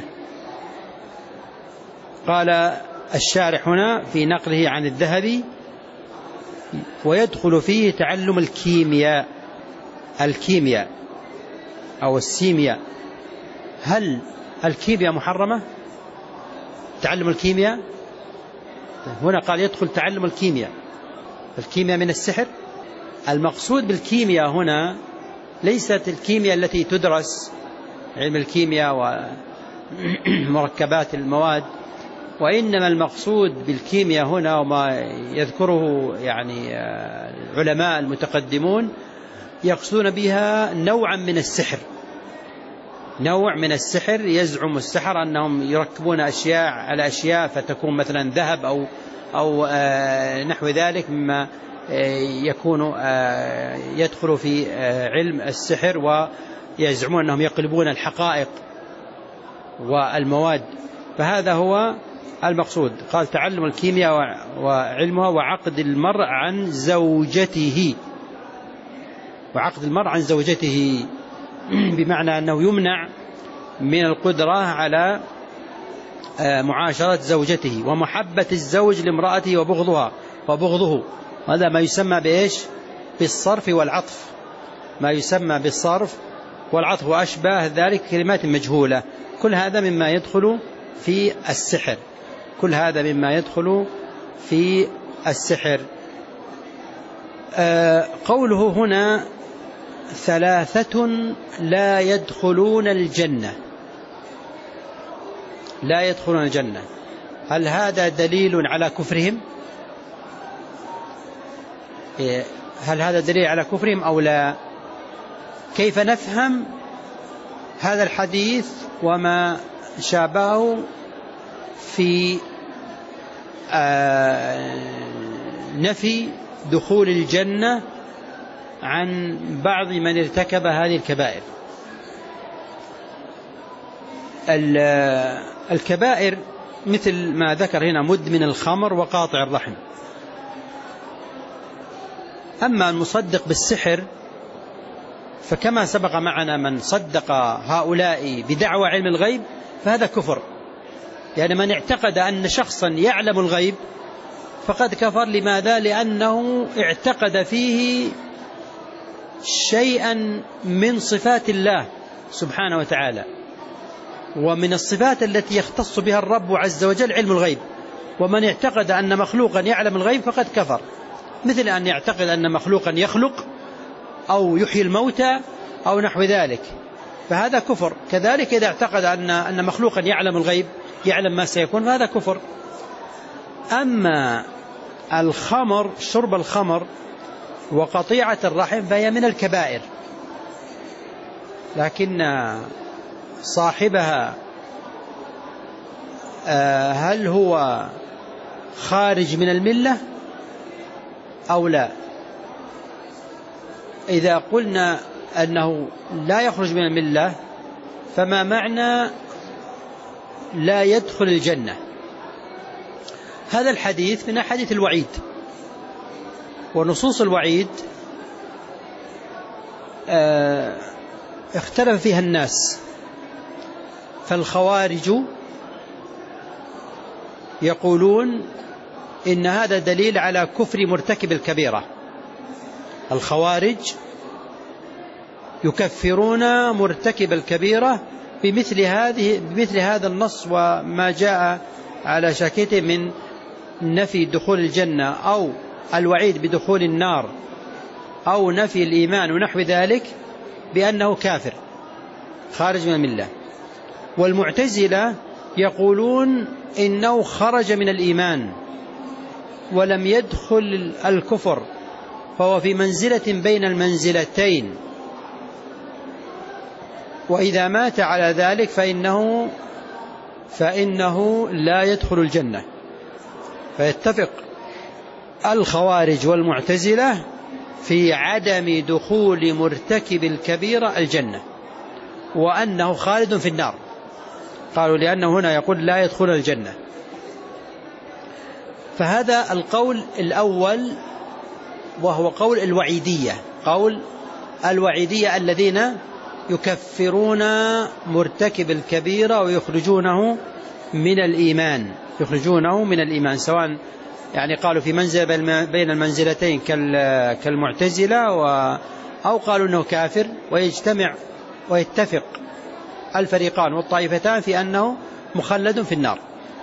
قال الشارح هنا في نقله عن الذهبي: ويدخل فيه تعلم الكيمياء الكيمياء أو السيمياء. هل الكيمياء محرمة؟ تعلم الكيمياء هنا قال يدخل تعلم الكيمياء. الكيمياء من السحر؟ المقصود بالكيمياء هنا ليست الكيمياء التي تدرس علم الكيمياء ومركبات المواد، وإنما المقصود بالكيمياء هنا وما يذكره يعني العلماء المتقدمون يقصدون بها نوعا من السحر، نوع من السحر. يزعم السحر أنهم يركبون أشياء على أشياء فتكون مثلا ذهب أو أو نحو ذلك مما يكون يدخل في علم السحر، ويزعمون أنهم يقلبون الحقائق والمواد. فهذا هو المقصود. قال تعلم الكيمياء وعلمها وعقد المرء عن زوجته، وعقد المرء عن زوجته بمعنى أنه يمنع من القدرة على معاشرة زوجته، ومحبة الزوج لامرأته وبغضها وبغضه. هذا ما يسمى بإيش؟ بالصرف والعطف، ما يسمى بالصرف والعطف وأشباه ذلك كلمات مجهولة. كل هذا مما يدخل في السحر، كل هذا مما يدخل في السحر. آه قوله هنا ثلاثة لا يدخلون الجنة، لا يدخلون الجنة، هل هذا دليل على كفرهم؟ هل هذا دليل على كفرهم أو لا؟ كيف نفهم هذا الحديث وما شابهه في نفي دخول الجنة عن بعض من ارتكب هذه الكبائر؟ الكبائر مثل ما ذكر هنا مدمن الخمر وقاطع الرحم. أما المصدق بالسحر فكما سبق معنا من صدق هؤلاء بدعوى علم الغيب فهذا كفر، يعني من اعتقد أن شخصا يعلم الغيب فقد كفر. لماذا؟ لأنه اعتقد فيه شيئا من صفات الله سبحانه وتعالى، ومن الصفات التي يختص بها الرب عز وجل علم الغيب. ومن اعتقد أن مخلوقا يعلم الغيب فقد كفر، مثل أن يعتقد أن مخلوقا يخلق أو يحيي الموتى أو نحو ذلك، فهذا كفر. كذلك إذا اعتقد أن أن مخلوقا يعلم الغيب، يعلم ما سيكون، فهذا كفر. أما الخمر، شرب الخمر وقطيعة الرحم فهي من الكبائر، لكن صاحبها هل هو خارج من الملة أو لا؟ إذا قلنا أنه لا يخرج من الملة فما معنى لا يدخل الجنة؟ هذا الحديث من أحاديث الوعيد، ونصوص الوعيد اختلف فيها الناس. فالخوارج يقولون إن هذا دليل على كفر مرتكب الكبيرة. الخوارج يكفرون مرتكب الكبيرة بمثل هذه بمثل هذا النص وما جاء على شاكته من نفي دخول الجنة أو الوعيد بدخول النار أو نفي الإيمان ونحو ذلك، بأنه كافر خارج من الملة. والمعتزلة يقولون إنه خرج من الإيمان ولم يدخل الكفر، فهو في منزلة بين المنزلتين، وإذا مات على ذلك فإنه فإنه لا يدخل الجنة. فيتفق الخوارج والمعتزلة في عدم دخول مرتكب الكبيرة الجنة، وأنه خالد في النار. قالوا لأنه هنا يقول لا يدخل الجنة. فهذا القول الأول وهو قول الوعيدية، قول الوعيدية الذين يكفرون مرتكب الكبيرة ويخرجونه من الإيمان، يخرجونه من الإيمان، سواء يعني قالوا في منزل بين المنزلتين كالمعتزلة أو قالوا أنه كافر، ويجتمع ويتفق الفريقان والطائفتان في أنه مخلد في النار.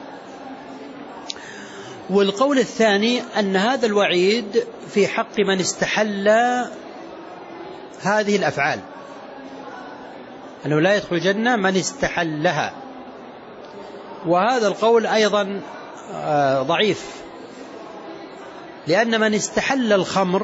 والقول الثاني أن هذا الوعيد في حق من استحل هذه الأفعال، أنه لا يدخل الجنة من استحلها، وهذا القول أيضا ضعيف، لأن من استحل الخمر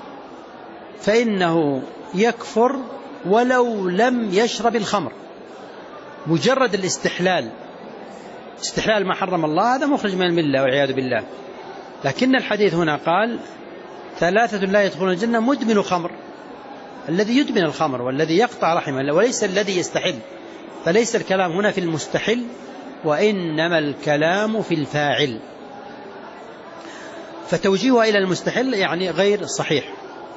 فإنه يكفر ولو لم يشرب الخمر، مجرد الاستحلال، استحلال ما حرم الله هذا مخرج من الملة والعياذ بالله. لكن الحديث هنا قال ثلاثة لا يدخلون الجنة: مدمن خمر، الذي يدمن الخمر والذي يقطع رحمه، وليس الذي يستحل. فليس الكلام هنا في المستحل، وإنما الكلام في الفاعل، فتوجيهها إلى المستحل يعني غير صحيح.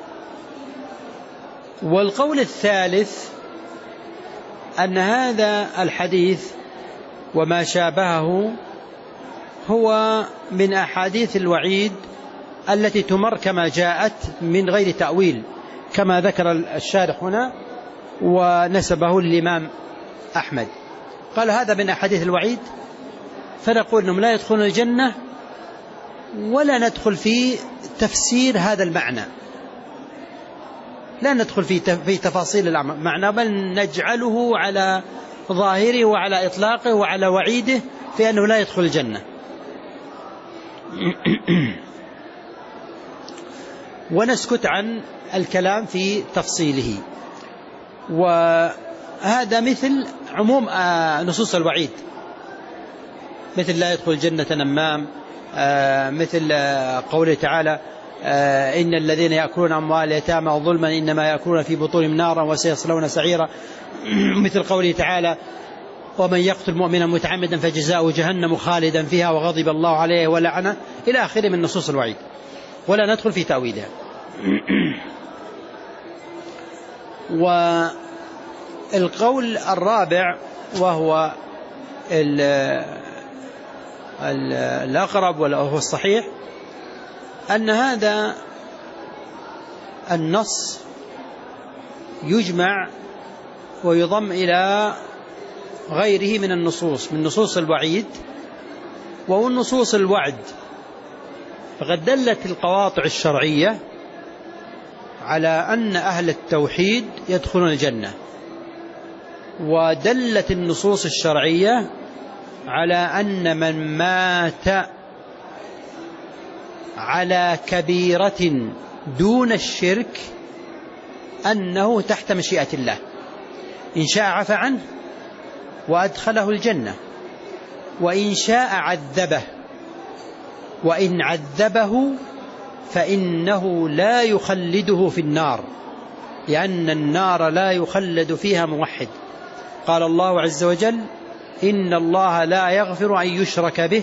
والقول الثالث أن هذا الحديث وما شابهه هو من أحاديث الوعيد التي تمر كما جاءت من غير تأويل، كما ذكر الشارح هنا ونسبه للإمام أحمد، قال هذا من أحاديث الوعيد، فنقول أنهم لا يدخلون الجنة ولا ندخل في تفسير هذا المعنى، لا ندخل في في تفاصيل المعنى، بل نجعله على ظاهره وعلى إطلاقه وعلى وعيده في أنه لا يدخل الجنة. ونسكت عن الكلام في تفصيله. وهذا مثل عموم نصوص الوعيد، مثل لا يدخل الجنة نمام، مثل قوله تعالى: إن الذين يأكلون أموال اليتامى ظلما إنما يأكلون في بطونهم نارا وسيصلون سعيرا، مثل قوله تعالى: ومن يقتل مؤمنا متعمدا فجزاؤه جهنم خالدا فيها وغضب الله عليه ولعنه، إلى آخره من نصوص الوعيد، ولا ندخل في تأويلها. والقول الرابع وهو الأقرب وهو الصحيح، أن هذا النص يجمع ويضم إلى غيره من النصوص، من نصوص الوعيد والنصوص الوعد. فقد دلت القواطع الشرعية على أن أهل التوحيد يدخلون الجنة، ودلت النصوص الشرعية على أن من مات على كبيرة دون الشرك أنه تحت مشيئة الله، إن شاء عفى عنه وأدخله الجنة، وإن شاء عذبه، وإن عذبه فإنه لا يخلده في النار، لأن النار لا يخلد فيها موحد. قال الله عز وجل: إن الله لا يغفر أن يشرك به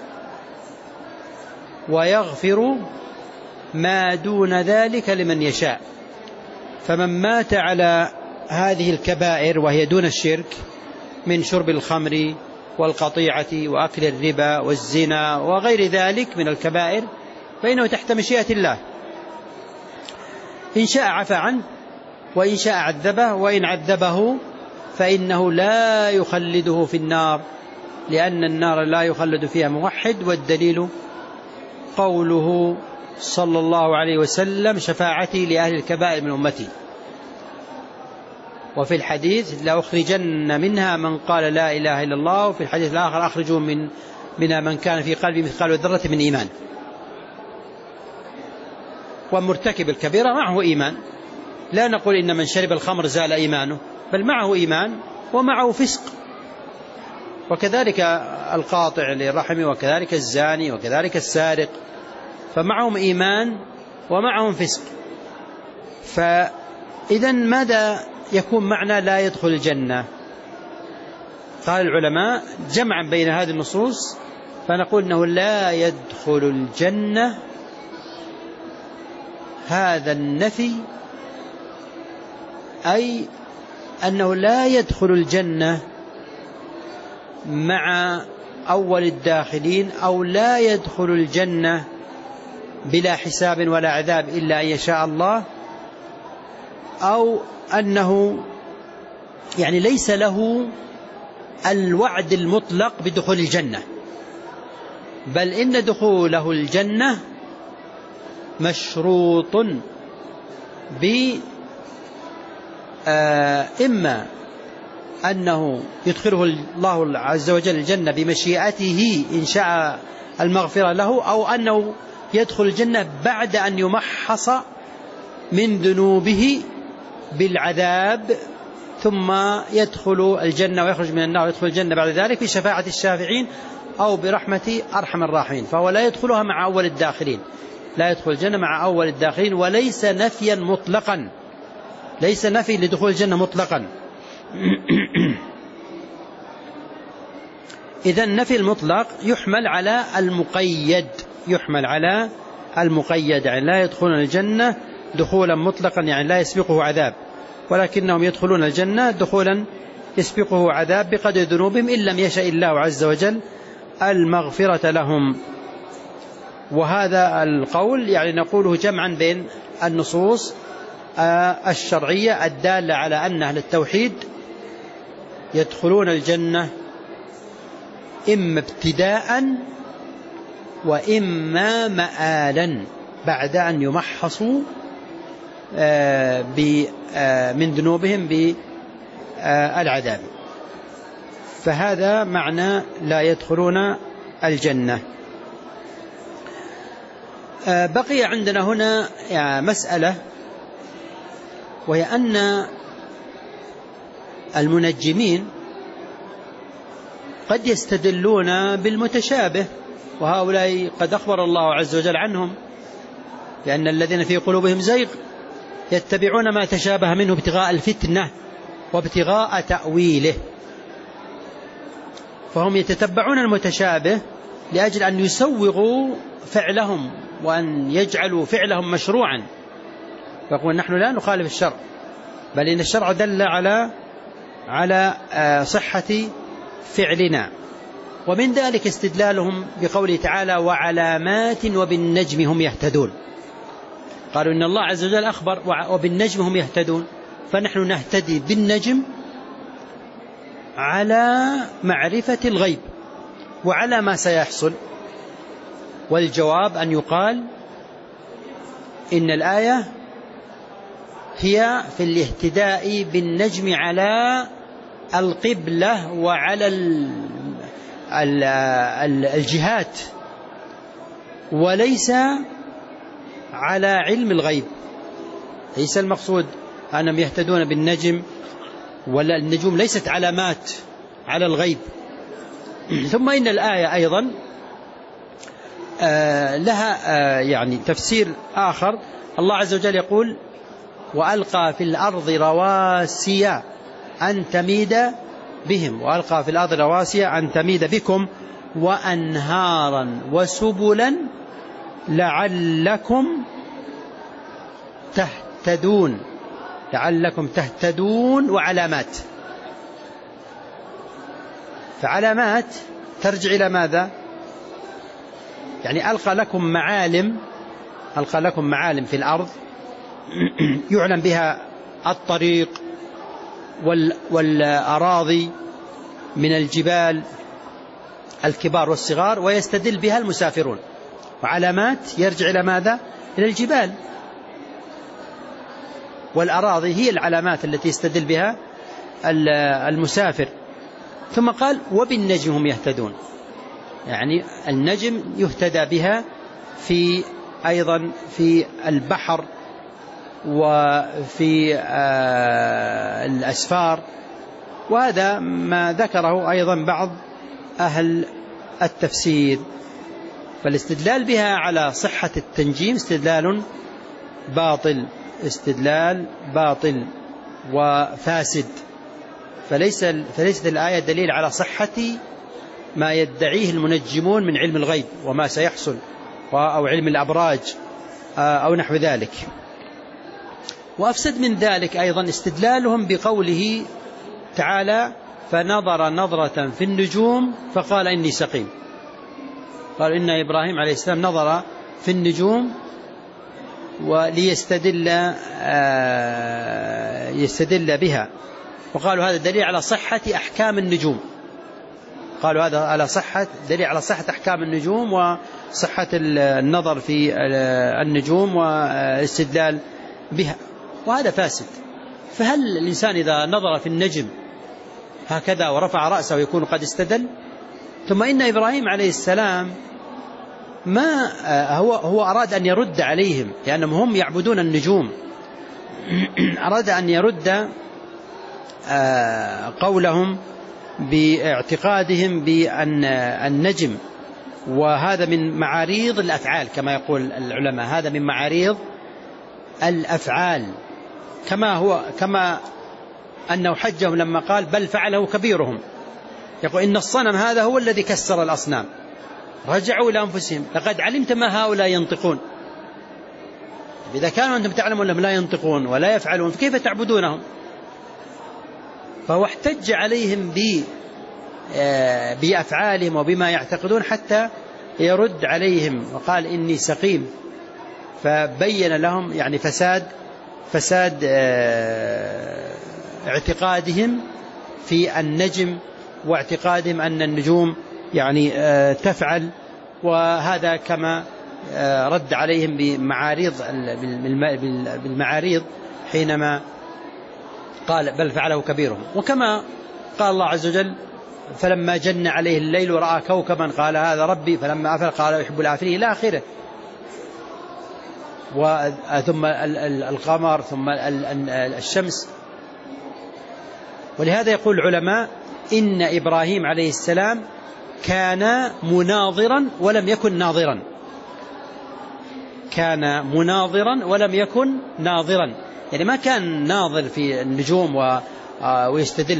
ويغفر ما دون ذلك لمن يشاء. فمن مات على هذه الكبائر وهي دون الشرك من شرب الخمر والقطيعة وأكل الربا والزنا وغير ذلك من الكبائر فإنه تحت مشيئة الله، إن شاء عفى عنه وإن شاء عذبه، وإن عذبه فإنه لا يخلده في النار، لأن النار لا يخلد فيها موحد. والدليل قوله صلى الله عليه وسلم: شفاعتي لأهل الكبائر من أمتي. وفي الحديث: لا أخرجن منها من قال لا إله إلا الله، وفي الحديث الآخر: أخرجوا من منها من كان في قلبه مثقال ذرة من إيمان. ومرتكب الكبيرة معه إيمان، لا نقول إن من شرب الخمر زال إيمانه، بل معه إيمان ومعه فسق. وكذلك القاطع للرحم، وكذلك الزاني، وكذلك السارق، فمعهم إيمان ومعهم فسق. فإذا ماذا يكون معنى لا يدخل الجنة؟ قال العلماء: جمعا بين هذه النصوص فنقول أنه لا يدخل الجنة. هذا النفي أي أنه لا يدخل الجنة مع أول الداخلين، أو لا يدخل الجنة بلا حساب ولا عذاب إلا أن يشاء الله، أو أنه يعني ليس له الوعد المطلق بدخول الجنة، بل إن دخوله الجنة مشروط ب إما أنه يدخله الله عز وجل الجنة بمشيئته إن شاء المغفرة له، أو أنه يدخل الجنة بعد أن يمحص من ذنوبه بالعذاب، ثم يدخل الجنة ويخرج من النار ويدخل الجنة بعد ذلك بشفاعة الشافعين أو برحمة أرحم الراحمين. فهو لا يدخلها مع أول الداخلين، لا يدخل الجنة مع أول الداخلين، وليس نفيا مطلقا، ليس نفي لدخول الجنة مطلقا. إذا النفي المطلق يحمل على المقيد، يحمل على المقيد، يعني لا يدخلون الجنة دخولا مطلقا يعني لا يسبقه عذاب، ولكنهم يدخلون الجنة دخولا يسبقه عذاب بقدر ذنوبهم إن لم يشاء الله عز وجل المغفرة لهم. وهذا القول يعني نقوله جمعا بين النصوص الشرعية الدالة على أن أهل التوحيد يدخلون الجنة إما ابتداء وإما مآلا بعد أن يمحصوا من ذنوبهم بالعذاب. فهذا معنى لا يدخلون الجنة. بقي عندنا هنا مسألة، وهي أن المنجمين قد يستدلون بالمتشابه، وهؤلاء قد أخبر الله عز وجل عنهم لأن الذين في قلوبهم زيغ يتبعون ما تشابه منه ابتغاء الفتنة وابتغاء تأويله. فهم يتتبعون المتشابه لأجل أن يسوغوا فعلهم وأن يجعلوا فعلهم مشروعا، فيقول نحن لا نخالف الشرع، بل إن الشرع دل على على صحة فعلنا. ومن ذلك استدلالهم بقوله تعالى وعلامات وبالنجم هم يهتدون. قالوا إن الله عز وجل أخبر وبالنجم هم يهتدون، فنحن نهتدي بالنجم على معرفة الغيب وعلى ما سيحصل. والجواب أن يقال إن الآية هي في الاهتداء بالنجم على القبلة وعلى الجهات، وليس على علم الغيب. ليس المقصود أنهم يهتدون بالنجم، ولا النجوم ليست علامات على الغيب. ثم إن الآية أيضا لها يعني تفسير آخر. الله عز وجل يقول وألقى في الأرض رواسي أن تميد بهم، وألقى في الأرض رواسي أن تميد بكم وأنهارا وسبلا لعلكم تهتدون، لعلكم تهتدون وعلامات. فعلامات ترجع إلى ماذا؟ يعني ألقى لكم معالم، ألقى لكم معالم في الأرض يعلم بها الطريق والأراضي من الجبال الكبار والصغار، ويستدل بها المسافرون. وعلامات يرجع إلى ماذا؟ إلى الجبال والأراضي، هي العلامات التي يستدل بها المسافر. ثم قال وبالنجم هم يهتدون، يعني النجم يهتدى بها في أيضا في البحر وفي الأسفار. وهذا ما ذكره أيضا بعض أهل التفسير. فالاستدلال بها على صحة التنجيم استدلال باطل، استدلال باطل وفاسد. فليس فليست الآية دليل على صحة ما يدعيه المنجمون من علم الغيب وما سيحصل أو علم الأبراج أو نحو ذلك. وأفسد من ذلك أيضا استدلالهم بقوله تعالى فنظر نظرة في النجوم فقال إني سقيم. قال إن إبراهيم عليه السلام نظر في النجوم وليستدل يستدل بها، وقالوا هذا دليل على صحة أحكام النجوم. قالوا هذا على صحة دليل على صحة أحكام النجوم وصحة النظر في النجوم والاستدلال بها، وهذا فاسد. فهل الإنسان إذا نظر في النجم هكذا ورفع رأسه يكون قد استدل؟ ثم إن إبراهيم عليه السلام ما هو هو أراد أن يرد عليهم لأنهم هم يعبدون النجوم، أراد أن يرد قولهم باعتقادهم بأن النجم، وهذا من معاريض الأفعال كما يقول العلماء، هذا من معاريض الأفعال، كما هو كما أنه حجهم لما قال بل فعله كبيرهم، يقول إن الصنم هذا هو الذي كسر الأصنام. رجعوا إلى أنفسهم لقد علمت ما هؤلاء ينطقون، إذا كانوا أنتم تعلمون أنهم لا ينطقون ولا يفعلون فكيف تعبدونهم؟ فهو احتج عليهم بأفعالهم وبما يعتقدون حتى يرد عليهم، وقال إني سقيم، فبين لهم يعني فساد فساد اعتقادهم في النجم واعتقادهم أن النجوم يعني تفعل، وهذا كما رد عليهم بمعاريض بالمعاريض حينما قال بل فعله كبيرهم. وكما قال الله عز وجل فلما جن عليه الليل ورأى كوكبا قال هذا ربي فلما أفل قال يحب الآفلين إلى آخره، ثم القمر ثم الشمس. ولهذا يقول العلماء إن إبراهيم عليه السلام كان مناظرا ولم يكن ناظرا، كان مناظرا ولم يكن ناظرا، يعني ما كان ناظر في النجوم ويستدل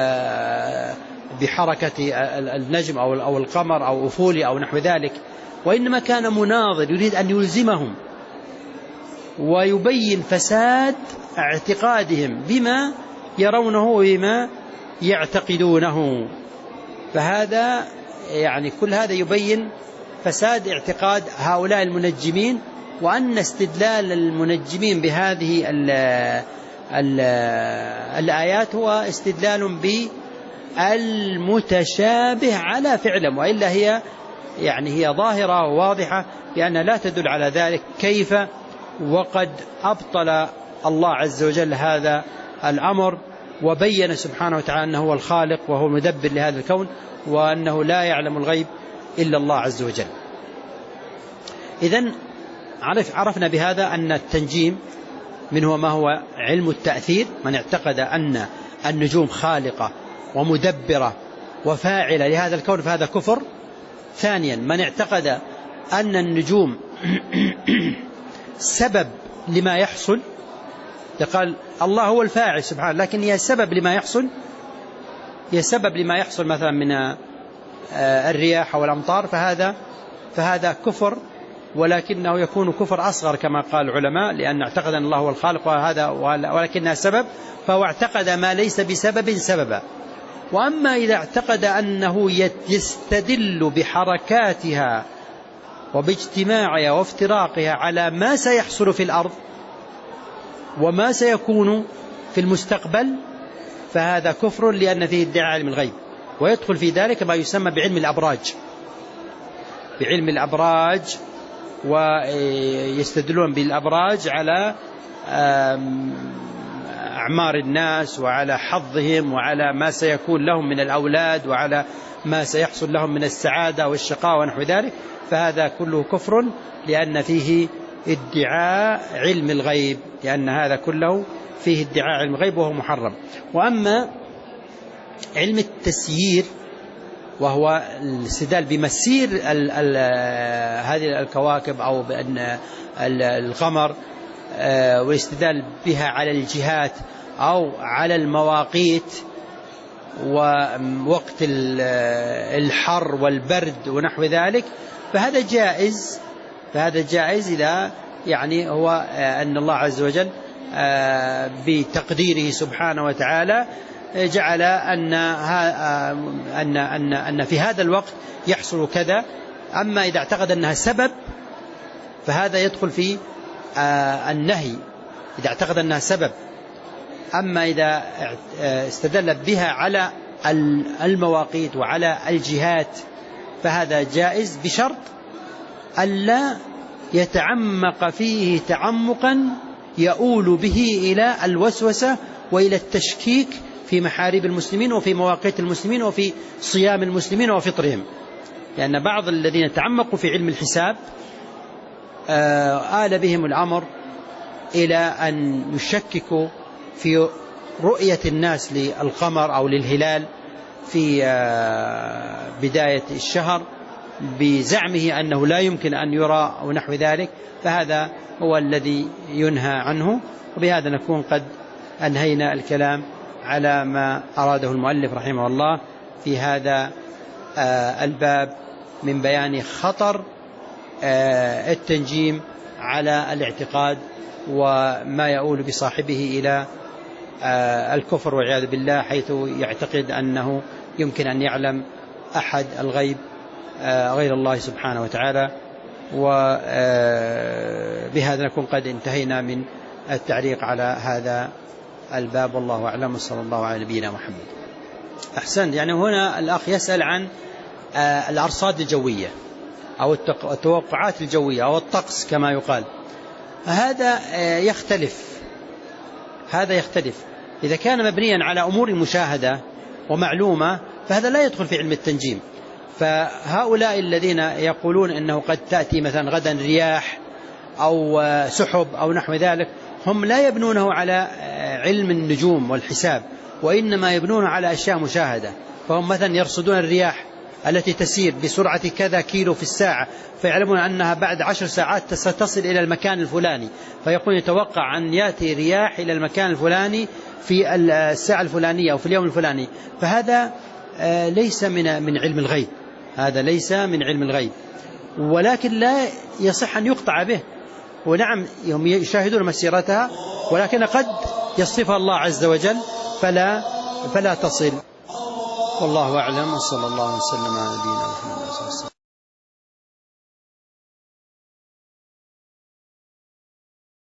بحركة النجم أو القمر أو أفولي أو نحو ذلك، وإنما كان مناظر يريد أن يلزمهم ويبين فساد اعتقادهم بما يرونه وبما يعتقدونه. فهذا يعني كل هذا يبين فساد اعتقاد هؤلاء المنجمين، وأن استدلال المنجمين بهذه ال ال الآيات هو استدلال بالمتشابه على فعلهم، وإلا هي يعني هي ظاهرة وواضحة لأنها لا تدل على ذلك. كيف وقد أبطل الله عز وجل هذا الأمر وبين سبحانه وتعالى أنه هو الخالق وهو المدبر لهذا الكون، وأنه لا يعلم الغيب إلا الله عز وجل. إذن عرف عرفنا بهذا أن التنجيم منه ما هو علم التأثير، من اعتقد أن النجوم خالقة ومدبرة وفاعلة لهذا الكون فهذا كفر. ثانيا من اعتقد أن النجوم سبب لما يحصل، قال الله هو الفاعل سبحانه لكن هي سبب لما يحصل، هي سبب لما يحصل مثلا من الرياح والأمطار، فهذا فهذا كفر، ولكنه يكون كفر أصغر كما قال العلماء، لأن اعتقد أن الله هو الخالق وهذا ولكنها سبب، فهو اعتقد ما ليس بسبب سببا. وأما إذا اعتقد أنه يستدل بحركاتها وباجتماعها وافتراقها على ما سيحصل في الأرض وما سيكون في المستقبل، فهذا كفر لأن فيه ادعاء علم الغيب، ويدخل في ذلك ما يسمى بعلم الأبراج، بعلم الأبراج، ويستدلون بالأبراج على أعمار الناس وعلى حظهم وعلى ما سيكون لهم من الأولاد وعلى ما سيحصل لهم من السعادة والشقاء ونحو ذلك، فهذا كله كفر لأن فيه ادعاء علم الغيب، لأن هذا كله فيه ادعاء علم الغيب وهو محرم. وأما علم التسيير وهو الاستدلال بمسير ال ال هذه الكواكب أو بأن القمر والاستدلال بها على الجهات أو على المواقيت، ووقت الحر والبرد ونحو ذلك، فهذا جائز. فهذا جائز إذا يعني هو أن الله عز وجل بتقديره سبحانه وتعالى جعل أن أن أن أن في هذا الوقت يحصل كذا. أما إذا اعتقد أنها سبب فهذا يدخل في النهي إذا اعتقد أنها سبب. أما إذا استدل بها على المواقيت وعلى الجهات فهذا جائز، بشرط ألا يتعمق فيه تعمقا يؤول به إلى الوسوسة وإلى التشكيك في محاريب المسلمين وفي مواقيت المسلمين وفي صيام المسلمين وفطرهم. لأن بعض الذين تعمقوا في علم الحساب آل بهم الأمر إلى أن يشككوا في رؤية الناس للقمر أو للهلال في بداية الشهر بزعمه أنه لا يمكن أن يرى أو نحو ذلك، فهذا هو الذي ينهى عنه. وبهذا نكون قد أنهينا الكلام على ما أراده المؤلف رحمه الله في هذا الباب من بيان خطر التنجيم على الاعتقاد وما يؤول بصاحبه إلى الكفر والعياذ بالله، حيث يعتقد أنه يمكن أن يعلم أحد الغيب غير الله سبحانه وتعالى. وبهذا نكون قد انتهينا من التعليق على هذا الباب، والله أعلم، صلى الله على نبينا محمد. أحسن. يعني هنا الأخ يسأل عن الأرصاد الجوية أو التوقعات الجوية أو الطقس كما يقال. هذا يختلف هذا يختلف إذا كان مبنيا على أمور مشاهدة ومعلومة فهذا لا يدخل في علم التنجيم. فهؤلاء الذين يقولون أنه قد تأتي مثلا غدا رياح أو سحب أو نحو ذلك هم لا يبنونه على علم النجوم والحساب، وإنما يبنونه على أشياء مشاهدة. فهم مثلا يرصدون الرياح التي تسير بسرعة كذا كيلو في الساعة، فيعلمون أنها بعد عشر ساعات ستصل إلى المكان الفلاني، فيقول يتوقع أن يأتي رياح إلى المكان الفلاني في الساعة الفلانية أو في اليوم الفلاني. فهذا ليس من من علم الغيب، هذا ليس من علم الغيب، ولكن لا يصح أن يقطع به. ونعم هم يشاهدون مسيرتها، ولكن قد يصفها الله عز وجل فلا فلا تصل. والله أعلم، وصلى الله وسلم على نبينا محمد.